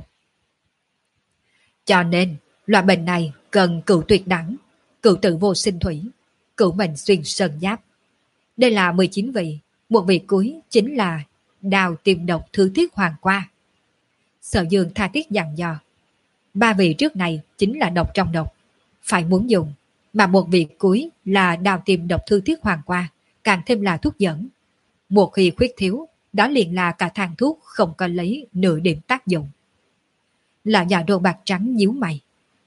Cho nên loại bệnh này cần cửu tuyệt đẳng, cửu tử vô sinh thủy, cửu mệnh xuyên sơn giáp. Đây là mười chín vị, một vị cuối chính là đào tiềm độc thứ thiết hoàng qua. Sở Dương tha thiết dặn dò. Ba vị trước này chính là độc trong độc, phải muốn dùng, mà một vị cuối là đào tiềm độc thư thiết hoàng qua, càng thêm là thuốc dẫn. Một khi khuyết thiếu, đó liền là cả thang thuốc không có lấy nửa điểm tác dụng. Là nhà đồ bạc trắng nhíu mày.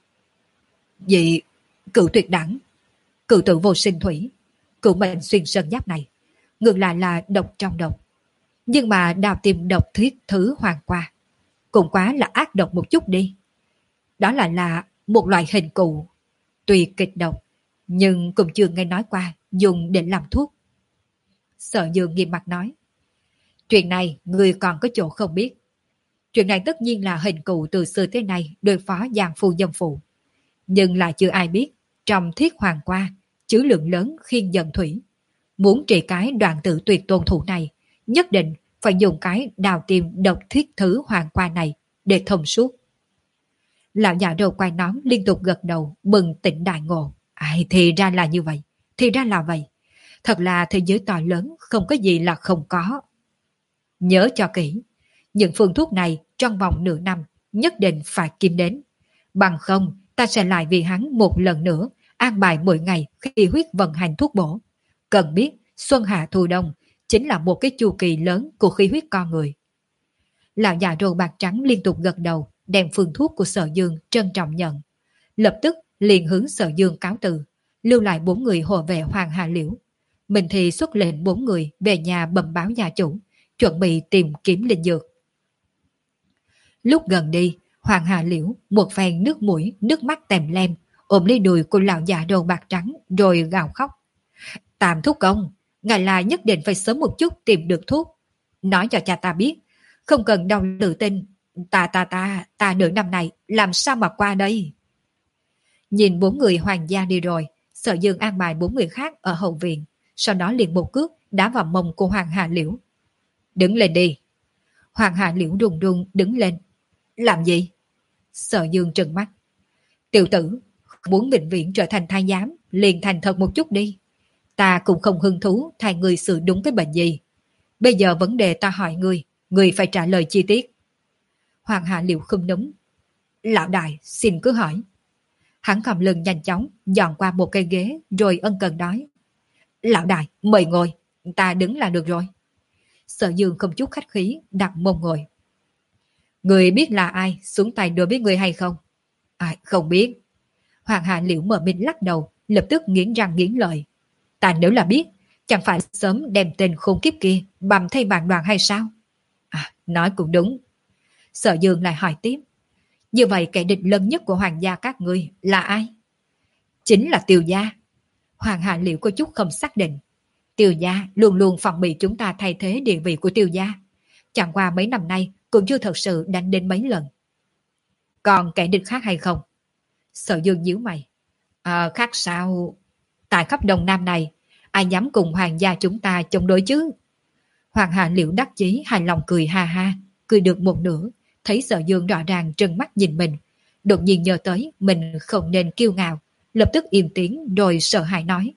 Vậy cửu tuyệt đẳng, cửu tử vô sinh thủy, cửu mệnh xuyên sơn giáp này, ngược lại là độc trong độc. Nhưng mà đào tiềm độc thiết thứ hoàng qua, cũng quá là ác độc một chút đi. Đó là là một loại hình cụ, tuy kịch độc, nhưng cũng chưa nghe nói qua dùng để làm thuốc. Sở Dương nghiêm mặt nói. Chuyện này người còn có chỗ không biết. Chuyện này tất nhiên là hình cụ từ xưa tới nay đối phó giang phu dâm phụ. Nhưng lại chưa ai biết, trong thiết hoàng qua, chứa lượng lớn khiên dần thủy. Muốn trị cái đoạn tự tuyệt tôn thủ này, nhất định phải dùng cái đào tìm độc thiết thứ hoàng qua này để thông suốt. Lão già đầu quay nón liên tục gật đầu, bừng tỉnh đại ngộ. Ai, thì ra là như vậy, thì ra là vậy. Thật là thế giới to lớn, không có gì là không có. Nhớ cho kỹ, những phương thuốc này trong vòng nửa năm nhất định phải kiếm đến. Bằng không, ta sẽ lại vì hắn một lần nữa an bài mỗi ngày khi huyết vận hành thuốc bổ. Cần biết, xuân hạ thu đông chính là một cái chu kỳ lớn của khí huyết con người. Lão già râu bạc trắng liên tục gật đầu, đem phương thuốc của Sở Dương trân trọng nhận. Lập tức liền hướng Sở Dương cáo từ, lưu lại bốn người hộ vệ Hoàng Hà Liễu. Mình thì xuất lệnh bốn người về nhà bẩm báo gia chủ, chuẩn bị tìm kiếm linh dược. Lúc gần đi, Hoàng Hà Liễu một phen nước mũi, nước mắt tèm lem, ôm lấy đùi của lão già đầu bạc trắng rồi gào khóc. Tam thúc công, ngài là nhất định phải sớm một chút tìm được thuốc. Nói cho cha ta biết, không cần đau tự tin, ta ta ta, ta nửa năm này làm sao mà qua đây. Nhìn bốn người hoàng gia đi rồi, Sở Dương an bài bốn người khác ở hậu viện, sau đó liền một cước đá vào mông của Hoàng Hà Liễu. Đứng lên đi. Hoàng Hà Liễu đùng đùng đứng lên. Làm gì? Sở Dương trừng mắt. Tiểu tử, muốn bệnh viện trở thành thái giám, liền thành thật một chút đi. Ta cũng không hứng thú thay người xử đúng cái bệnh gì. Bây giờ vấn đề ta hỏi người, người phải trả lời chi tiết. Hoàng Hà Liễu không đúng. Lão đại, xin cứ hỏi. Hắn cầm lưng nhanh chóng, dọn qua một cây ghế, rồi ân cần nói. Lão đại, mời ngồi, ta đứng là được rồi. Sở Dương không chút khách khí, đặt mông ngồi. Người biết là ai, xuống tay đối với người hay không? À, không biết. Hoàng Hà Liễu mờ mịt lắc đầu, lập tức nghiến răng nghiến lợi. Ta nếu là biết, chẳng phải sớm đem tên khốn kiếp kia bầm thay bàn đoàn hay sao? À, nói cũng đúng. Sở Dương lại hỏi tiếp. Như vậy kẻ địch lớn nhất của hoàng gia các ngươi là ai? Chính là Tiêu gia. Hoàng Hà Liễu có chút không xác định. Tiêu gia luôn luôn phòng bị chúng ta thay thế địa vị của Tiêu gia. Chẳng qua mấy năm nay cũng chưa thật sự đánh đến mấy lần. Còn kẻ địch khác hay không? Sở Dương nhíu mày. À, khác sao? Tại khắp Đông Nam này, ai dám cùng hoàng gia chúng ta chống đối chứ? Hoàng Hà Liễu đắc chí hài lòng cười ha ha, cười được một nửa, thấy Sở Dương rõ ràng trừng mắt nhìn mình, đột nhiên nhớ tới mình không nên kiêu ngạo, lập tức im tiếng rồi sợ hãi nói.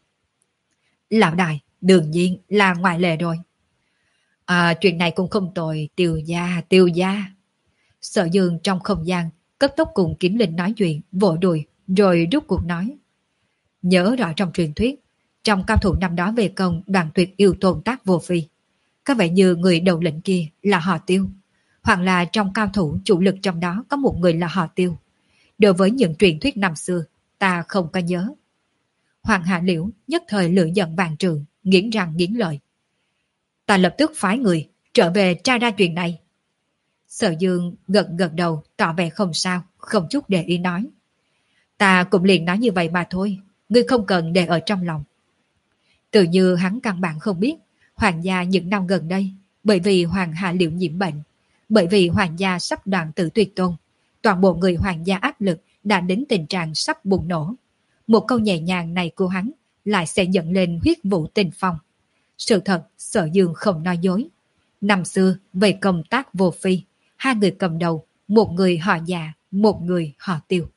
Lão đại, đương nhiên là ngoại lệ rồi. À, chuyện này cũng không tồi, Tiêu gia, Tiêu gia. Sở Dương trong không gian, cấp tốc cùng Kiếm Linh nói chuyện, vỗ đùi, rồi rút cuộc nói. Nhớ rõ trong truyền thuyết, trong cao thủ năm đó về công đoàn tuyệt yêu tồn tác vô phi. Có vẻ như người đầu lĩnh kia là họ Tiêu, hoặc là trong cao thủ chủ lực trong đó có một người là họ Tiêu. Đối với những truyền thuyết năm xưa, ta không có nhớ. Hoàng Hạ Liễu nhất thời lửa giận vàng trường, nghiến răng nghiến lợi. Ta lập tức phái người trở về tra ra chuyện này. Sở Dương gật gật đầu, tỏ vẻ không sao, không chút để ý nói. Ta cũng liền nói như vậy mà thôi, ngươi không cần để ở trong lòng. Tự như hắn căn bản không biết, hoàng gia những năm gần đây, bởi vì Hoàng Hạ Liễu nhiễm bệnh, bởi vì hoàng gia sắp đoạn tử tuyệt tôn, toàn bộ người hoàng gia áp lực đã đến tình trạng sắp bùng nổ. Một câu nhẹ nhàng này của hắn lại sẽ dẫn lên huyết vũ tình phong. Sự thật, Sở Dương không nói dối. Năm xưa, về công tác vô phi, hai người cầm đầu, một người họ Dạ, một người họ Tiêu.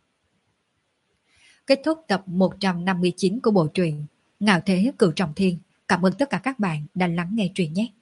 Kết thúc tập một trăm năm mươi chín của bộ truyện Ngạo Thế Cửu Trọng Thiên. Cảm ơn tất cả các bạn đã lắng nghe truyện nhé.